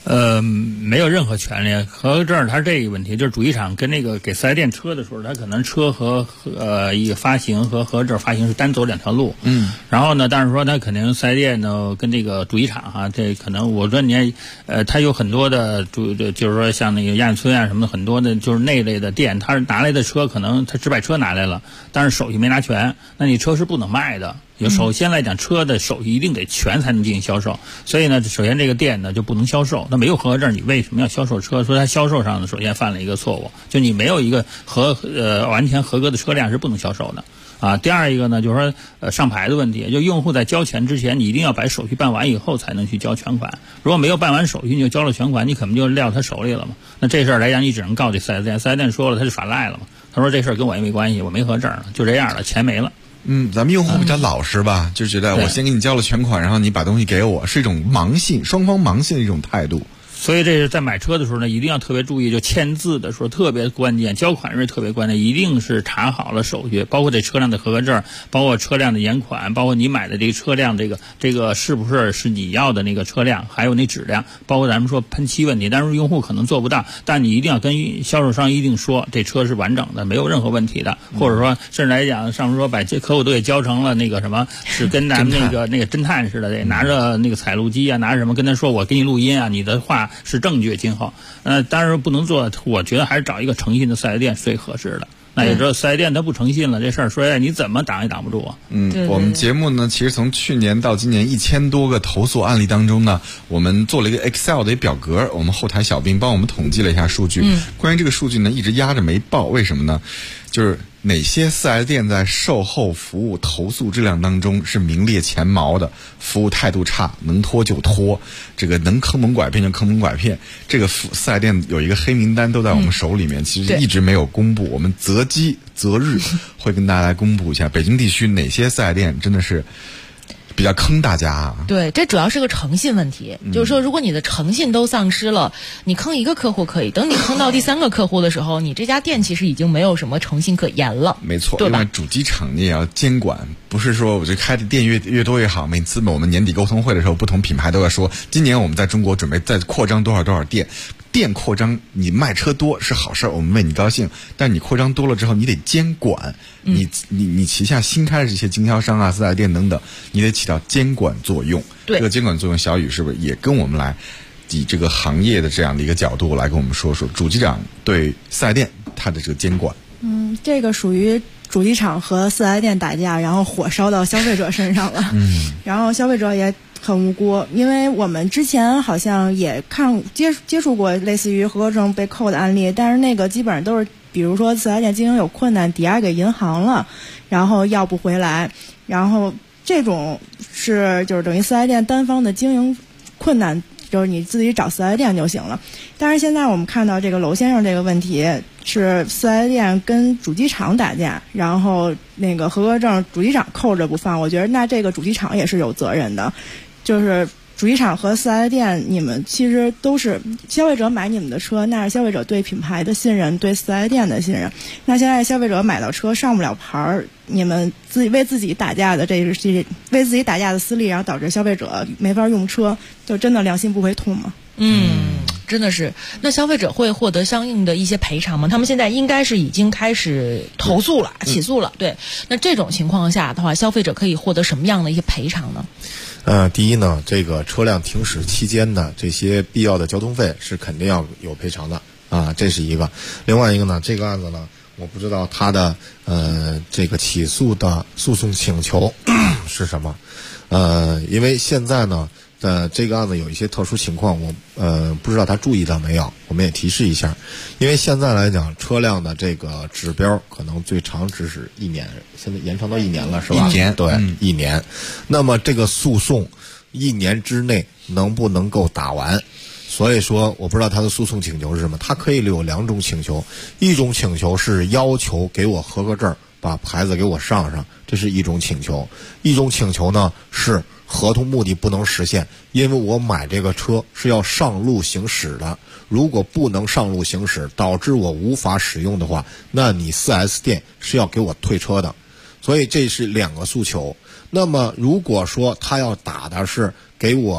没有任何权利。合格证它是这个问题，就是主机厂跟那个给4S店车的时候，它可能车和一个发行和合格证发行是单走2条路。然后呢，但是说它肯定4S店呢跟这个主机厂哈，这可能我说你它有很多的就是说像那个亚运村啊什么的，很多的就是那类的店，他拿来的车可能他只把车拿来了，但是手续没拿全，那你车是不能卖的。首先来讲，车的手续一定得全才能进行销售，所以呢，首先这个店呢就不能销售。那没有合格证，你为什么要销售车？说它销售上呢，首先犯了一个错误，就你没有一个完全合格的车辆是不能销售的啊。第二一个呢，就是说上牌的问题，就用户在交钱之前，你一定要把手续办完以后才能去交全款。如果没有办完手续你就交了全款，你可能就撂他手里了嘛。那这事儿来讲，你只能告这4S店，4S店说了他就耍赖了嘛。他说这事儿跟我也没关系，我没合格证，就这样了，钱没了。 咱们用户比较老实吧，就觉得我先给你交了全款，然后你把东西给我，是一种盲信，双方盲信的一种态度。 所以这是在买车的时候呢，一定要特别注意，就签字的时候特别关键，交款是特别关键，一定是查好了手续，包括这车辆的合格证，包括车辆的延款，包括你买的这个车辆这个是不是你要的那个车辆，还有那质量，包括咱们说喷漆问题，但是用户可能做不到，但你一定要跟销售商一定说这车是完整的，没有任何问题的，或者说甚至来讲，上面说把这客户都给交成了那个什么，是跟咱们那个侦探似的，得拿着那个采录机啊，拿着什么跟他说我给你录音啊，你的话是证据，今后当然不能做，我觉得还是找一个诚信的4S店是最合适的。那也知道4S店他不诚信了，这事儿说实在你怎么挡也挡不住啊。 我们节目呢，其实从去年到今年1000多个投诉案例当中呢，我们做了一个 Excel 的表格，我们后台小兵帮我们统计了一下数据。关于这个数据呢，一直压着没报，为什么呢？就是哪些4S店在售后服务投诉质量当中是名列前茅的，服务态度差，能拖就拖，这个能坑蒙拐骗就坑蒙拐骗。这个4S店有一个黑名单都在我们手里面，其实一直没有公布，我们择机择日会跟大家来公布一下北京地区哪些4S店真的是比较坑大家啊。 对，这主要是个诚信问题，就是说如果你的诚信都丧失了，你坑一个客户可以，等你坑到第3个客户的时候，你这家店其实已经没有什么诚信可言了。 没错， 对吧？ 另外主机厂你也要监管，不是说我这开的店越多越好。每次我们年底沟通会的时候，不同品牌都要说，今年我们在中国准备再扩张多少店。店扩张，你卖车多是好事，我们为你高兴。但你扩张多了之后，你得监管，你旗下新开的这些经销商啊、4S店等等，你得起到监管作用。 对， 这个监管作用，小雨是不是也跟我们来以这个行业的这样的一个角度来跟我们说说主机厂对4S店它的这个监管？ 这个属于主机厂和4S店打架，然后火烧到消费者身上了。然后消费者也很无辜，因为我们之前好像也接触过类似于合格证被扣的案例，但是那个基本上都是，比如说4S店经营有困难，抵押给银行了，然后要不回来，然后这种就是等于4S店单方的经营困难，就是你自己找4S店就行了。但是现在我们看到这个娄先生这个问题是4S店跟主机厂打架，然后那个合格证主机厂扣着不放，我觉得那这个主机厂也是有责任的。就是主机厂和4S店，你们其实都是消费者买你们的车，那是消费者对品牌的信任，对4S店的信任。那现在消费者买到车上不了牌儿，你们为自己打架的为自己打架的私利，然后导致消费者没法用车，就真的良心不会痛吗？ 真的是。那消费者会获得相应的一些赔偿吗？他们现在应该是已经开始投诉了、起诉了。对，那这种情况下的话，消费者可以获得什么样的一些赔偿呢？ 第一呢，这个车辆停驶期间的这些必要的交通费是肯定要有赔偿的啊，这是一个。另外一个呢，这个案子呢，我不知道他的这个起诉的诉讼请求是什么，因为现在呢。这个案子有一些特殊情况，我不知道他注意到没有，我们也提示一下。因为现在来讲，车辆的这个指标可能最长只是1年，现在延长到1年了，是吧？ 1年， 对，1年。那么这个诉讼1年之内能不能够打完？所以说，我不知道他的诉讼请求是什么。他可以有2种请求，一种请求是要求给我合格证，把牌子给我上，这是一种请求；一种请求呢是合同目的不能实现，因为我买这个车是要上路行驶的，如果不能上路行驶，导致我无法使用的话，那你 4S 店是要给我退车的。所以这是2个诉求。那么如果说他要打的是给我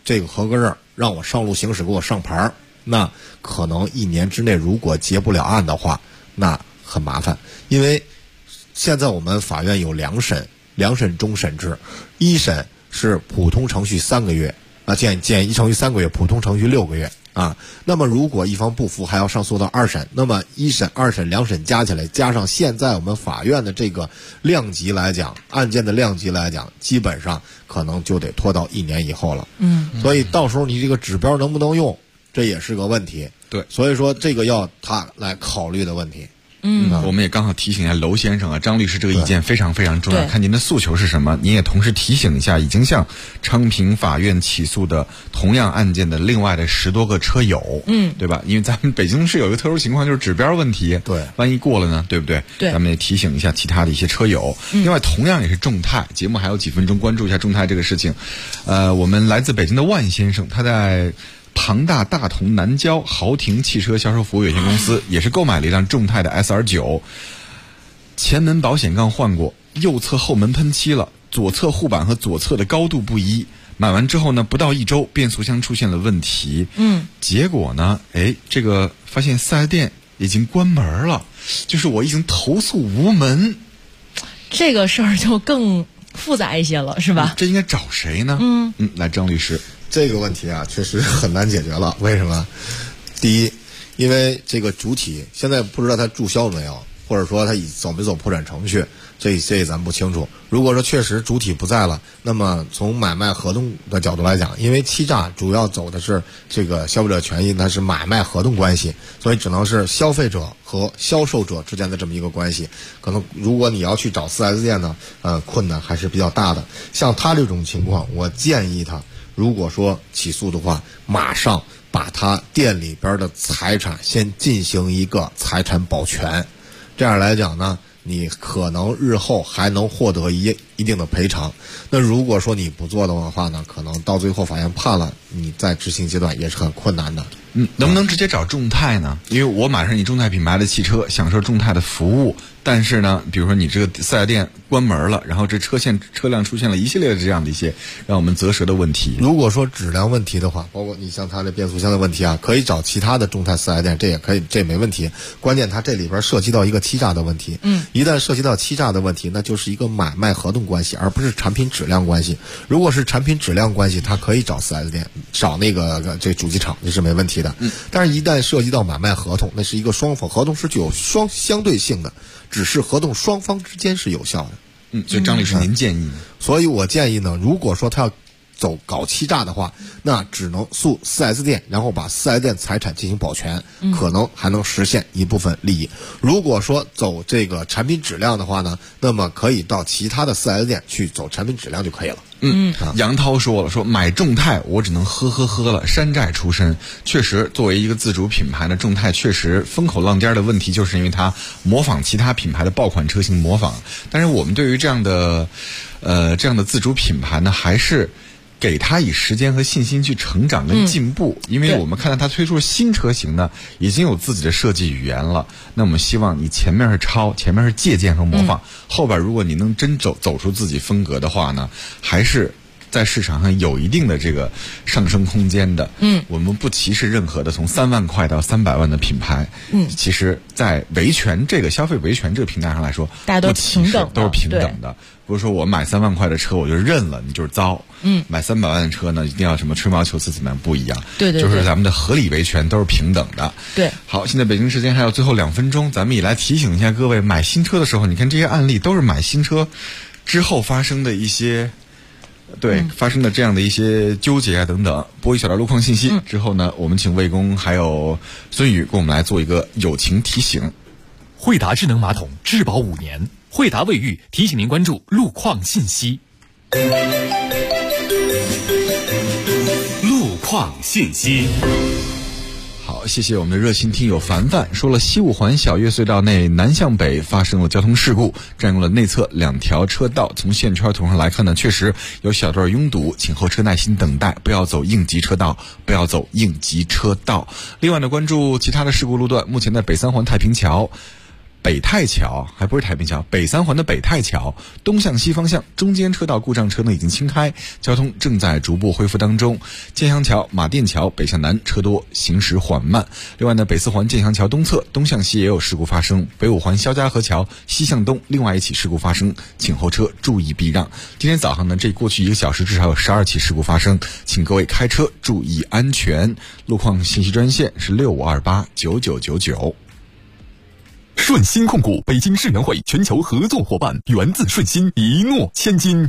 这个合格证让我上路行驶，给我上牌，那可能1年之内如果结不了案的话，那很麻烦。因为现在我们法院有2审终审制，1审是普通程序3个月啊，简易程序3个月，普通程序6个月啊。那么如果一方不服，还要上诉到2审，那么1审、2审、2审加起来，加上现在我们法院的这个量级来讲，案件的量级来讲，基本上可能就得拖到1年以后了。所以到时候你这个指标能不能用，这也是个问题。 对， 所以说这个要他来考虑的问题。 我们也刚好提醒一下娄先生啊，张律师这个意见非常非常重要，看您的诉求是什么。您也同时提醒一下已经向昌平法院起诉的同样案件的另外的10多个车友，对吧？因为咱们北京市有一个特殊情况，就是指标问题， 对， 万一过了呢，对不对？ 对， 咱们也提醒一下其他的一些车友。另外，同样也是众泰，节目还有几分钟，关注一下众泰这个事情。我们来自北京的万先生，他在庞大大同南郊豪庭汽车销售服务有限公司也是购买了一辆众泰的 SR9， 前门保险杠换过，右侧后门喷漆了，左侧护板和左侧的高度不一。买完之后呢，不到1周变速箱出现了问题，结果呢，这个发现4S店已经关门了，就是我已经投诉无门， 这个事儿就更复杂一些了，是吧？ 这应该找谁呢？来，张律师。 这个问题啊，确实很难解决了。为什么？第一，因为这个主体现在不知道他注销没有，或者说他走没走破产程序，这咱不清楚。如果说确实主体不在了，那么从买卖合同的角度来讲，因为欺诈主要走的是这个消费者权益，它是买卖合同关系，所以只能是消费者和销售者之间的这么一个关系。可能如果你要去找4S店呢，困难还是比较大的。像他这种情况，我建议他，如果说起诉的话，马上把他店里边的财产先进行一个财产保全，这样来讲呢，你可能日后还能获得一定的赔偿。那如果说你不做的话呢，可能到最后法院判了，你在执行阶段也是很困难的。 能不能直接找众泰呢？因为我买上你众泰品牌的汽车，享受众泰的服务，但是呢，比如说你这个4S店关门了，然后这车辆出现了一系列的这样的一些让我们啧舌的问题。 如果说质量问题的话，包括你像它的变速箱的问题啊，可以找其他的众泰4S店，这也可以，这没问题。关键它这里边涉及到一个欺诈的问题，一旦涉及到欺诈的问题，那就是一个买卖合同关系，而不是产品质量关系。如果是产品质量关系，它可以找4S店，找那个这主机厂，这是没问题的。但是一旦涉及到买卖合同，那是一个双方合同是具有相对性的，只是合同双方之间是有效的。 所以张律师您建议呢？ 所以我建议呢，如果说他要搞欺诈的话，那只能诉4S店，然后把4S店财产进行保全，可能还能实现一部分利益。如果说走这个产品质量的话呢，那么可以到其他的4S店去走产品质量就可以了。 杨涛说了，说买众泰我只能喝了，山寨出身。确实，作为一个自主品牌呢，众泰确实风口浪尖的问题，就是因为它模仿其他品牌的爆款车型模仿。但是我们对于这样的自主品牌呢，还是给他以时间和信心去成长跟进步，因为我们看到他推出的新车型呢，已经有自己的设计语言了。那我们希望你前面是抄，前面是借鉴和模仿，后边如果你能真走出自己风格的话呢，还是在市场上有一定的这个上升空间的。我们不歧视任何的从3万块到300万的品牌。其实在维权这个消费维权这个平台上来说， 大家都平等， 都是平等的。不是说我买3万块的车我就认了，你就是糟。买300万的车呢，一定要什么吹毛求疵怎么样？不一样。 对， 就是咱们的合理维权都是平等的。 对。 好，现在北京时间还有最后2分钟，咱们也来提醒一下各位，买新车的时候，你看这些案例都是买新车之后发生的一些。发生的这样的一些纠结啊等等。播一小段路况信息之后呢，我们请魏工还有孙宇给我们来做一个友情提醒。 惠达智能马桶质保5年，惠达卫浴提醒您关注路况信息。路况信息。 好，谢谢我们的热心听友凡凡说了，西五环小月隧道内南向北发生了交通事故，占用了内侧2条车道。从线圈图上来看呢，确实有小段拥堵，请后车耐心等待，不要走应急车道，不要走应急车道。另外呢，关注其他的事故路段，目前在北3环太平桥北太桥，还不是太平桥，北三环的北太桥东向西方向中间车道故障车呢已经清开，交通正在逐步恢复当中。建祥桥、马甸桥北向南车多，行驶缓慢。另外呢，北四环建祥桥东侧东向西也有事故发生，北五环肖家河桥西向东另外一起事故发生，请后车注意避让。今天早上呢，这过去1个小时至少有12起事故发生，请各位开车注意安全。路况信息专线是65289999。 顺鑫控股北京世园会全球合作伙伴，源自顺鑫，一诺千金。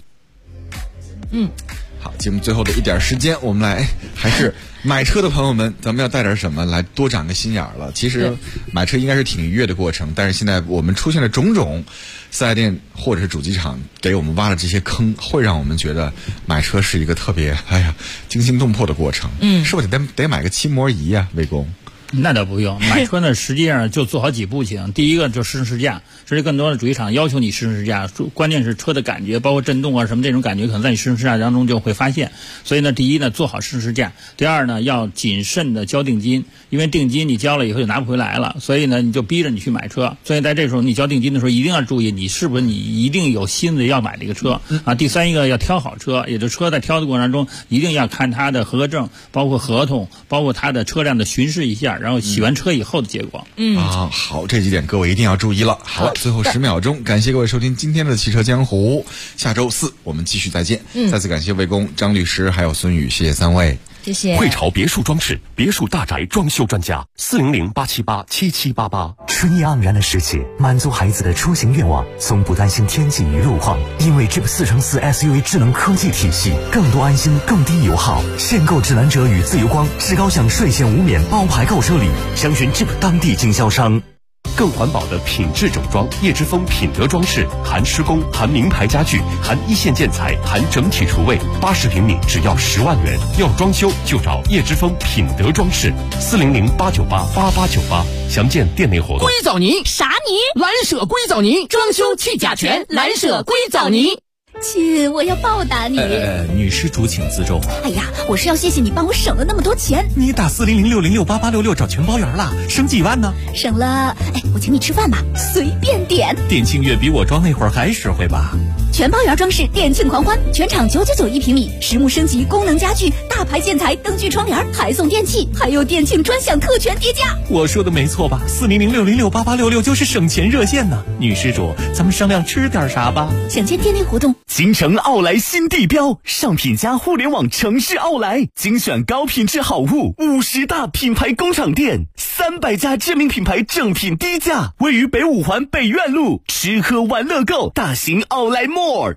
好，节目最后的一点时间，我们来还是买车的朋友们，咱们要带点什么来多长个心眼儿了。其实买车应该是挺愉悦的过程，但是现在我们出现了种种四 S 店或者是主机厂给我们挖了这些坑，会让我们觉得买车是一个特别惊心动魄的过程。是不是得买个漆膜仪呀，魏工？ 那倒不用，买车呢，实际上就做好几步行。第一个就试乘试驾，甚至更多的主机厂要求你试乘试驾，关键是车的感觉，包括震动啊什么这种感觉，可能在你试乘试驾当中就会发现。所以呢，第一呢，做好试乘试驾；第二呢，要谨慎的交定金，因为定金你交了以后就拿不回来了，所以呢，你就逼着你去买车。所以在这时候你交定金的时候，一定要注意你是不是你一定有心思要买这个车啊。第三一个要挑好车，也就是车在挑的过程当中，一定要看它的合格证，包括合同，包括它的车辆的巡视一下。然后洗完车以后的结果。 好，这几点各位一定要注意了。好了，最后10秒钟，感谢各位收听今天的汽车江湖，下周4我们继续再见。再次感谢魏工、张律师还有孙宇，谢谢3位。 谢谢。 汇潮别墅装饰，别墅大宅装修专家，400-878-7788。 春意盎然的世界，满足孩子的出行愿望，从不担心天气与路况，因为 Jeep 4x4 SUV 智能科技体系，更多安心，更低油耗。限购智能者与自由光至高享税前无免包牌购车礼，详询 Jeep 当地经销商。 更环保的品质整装，叶之峰品德装饰，含施工，含名牌家具，含一线建材，含整体厨卫，80平米只要10万元。要装修就找叶之峰品德装饰，400-898-8898，详见店内活动。 硅藻泥啥泥？蓝舍硅藻泥，装修去甲醛，蓝舍硅藻泥。 亲，我要报答你。 女施主请自重。 哎呀，我是要谢谢你帮我省了那么多钱。 你打400-606-8866找全包圆了，省几万呢？ 省了，我请你吃饭吧，随便点。 店庆月比我装那会儿还实惠吧？ 全包圆装饰店庆狂欢，全场999一平米，实木升级，功能家具，大牌建材，灯具窗帘，还送电器，还有店庆专享特权叠加。 我说的没错吧？400-606-8866就是省钱热线呢。女施主，咱们商量吃点啥吧？ 想见店内活动。 京城奥莱新地标，上品加互联网城市奥莱，精选高品质好物，50大品牌工厂店，300家知名品牌正品低价，位于北五环北苑路，吃喝玩乐购大型奥莱 mall。噔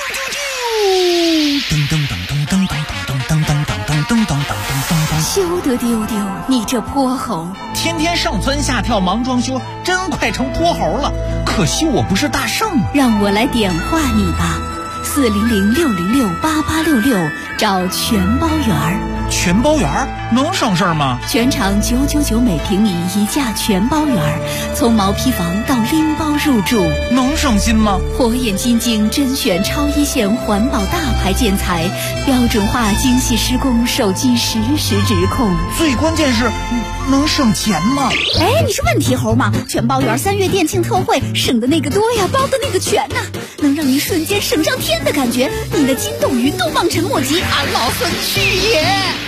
噔噔噔噔噔噔噔噔噔噔噔噔噔噔。 休得丢丢，你这泼猴！ 天天上蹿下跳忙装修，真快成泼猴了。可惜我不是大圣啊。 让我来点化你吧，400-606-8866，找全包圆。 全包圆能省事儿吗？ 全场999每平米一价全包圆，从毛坯房到拎包入住， 能省心吗？ 火眼金睛甄选超一线环保大牌建材，标准化精细施工，手机实时直控。 最关键是能省钱吗？ 你是问题猴吗？全包圆3月店庆特惠，省的那个多呀，包的那个全呐，能让你瞬间省上天的感觉，你的筋斗鱼都望尘莫及。 俺老孙去也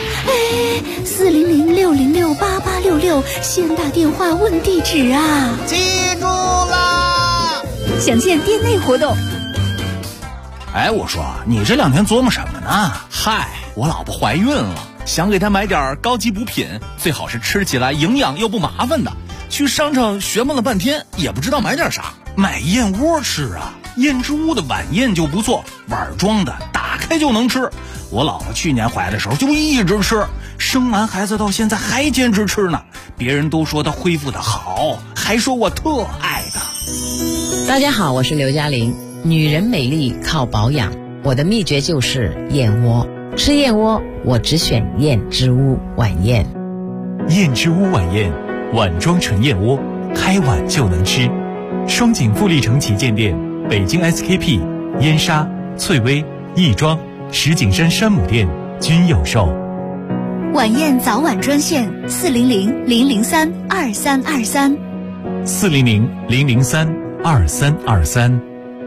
！400-606-8866，先打电话问地址啊！ 记住啦！ 详见店内活动。 我说你这2天琢磨什么呢？嗨，我老婆怀孕了，想给她买点高级补品，最好是吃起来营养又不麻烦的。去商场询问了半天，也不知道买点啥。买燕窝吃啊，燕之屋的晚宴就不错，碗装的，打开就能吃。我老婆去年怀的时候就一直吃，生完孩子到现在还坚持吃呢。别人都说她恢复的好，还说我特爱她。 大家好，我是刘嘉玲。女人美丽靠保养，我的秘诀就是燕窝。吃燕窝，我只选燕之屋晚宴。 燕之屋晚宴，碗装纯燕窝，开碗就能吃。双井富力城旗舰店、北京 SKP、燕莎、翠微、亦庄、石景山山姆店均有售。 晚宴早晚专线400-003-2323。 400-003-2323。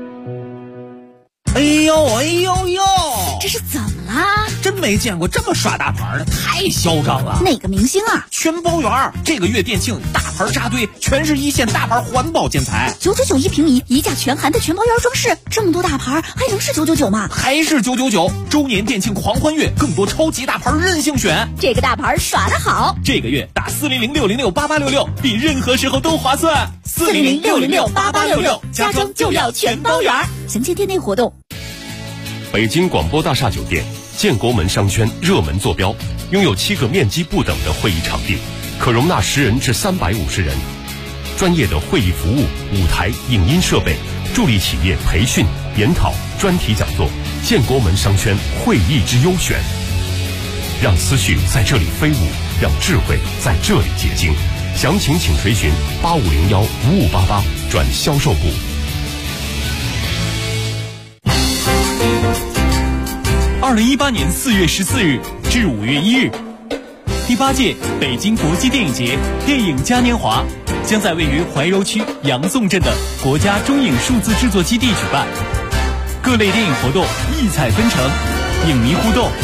哎呦， 这是怎么啦？ 真没见过这么耍大牌的，太嚣张了！ 哪个明星啊？ 全包圆，这个月店庆大牌扎堆，全是一线大牌环保建材 ，999一平米，一价全含的全包圆装饰，这么多大牌还能是999吗？ 还是999！周年店庆狂欢月，更多超级大牌任性选， 这个大牌耍得好！ 这个月打400-606-8866，比任何时候都划算。 400-606-8866，家装就要全包圆，详见店内活动。 北京广播大厦酒店建国门商圈热门坐标，拥有7个面积不等的会议场地，可容纳10人至350人。专业的会议服务、舞台、影音设备，助力企业培训、研讨、专题讲座。建国门商圈会议之优选，让思绪在这里飞舞，让智慧在这里结晶。详情请垂询8501-5588转销售部。 2018年4月14日至5月1日，第8届北京国际电影节电影嘉年华将在位于怀柔区杨宋镇的国家中影数字制作基地举办，各类电影活动异彩纷呈，影迷互动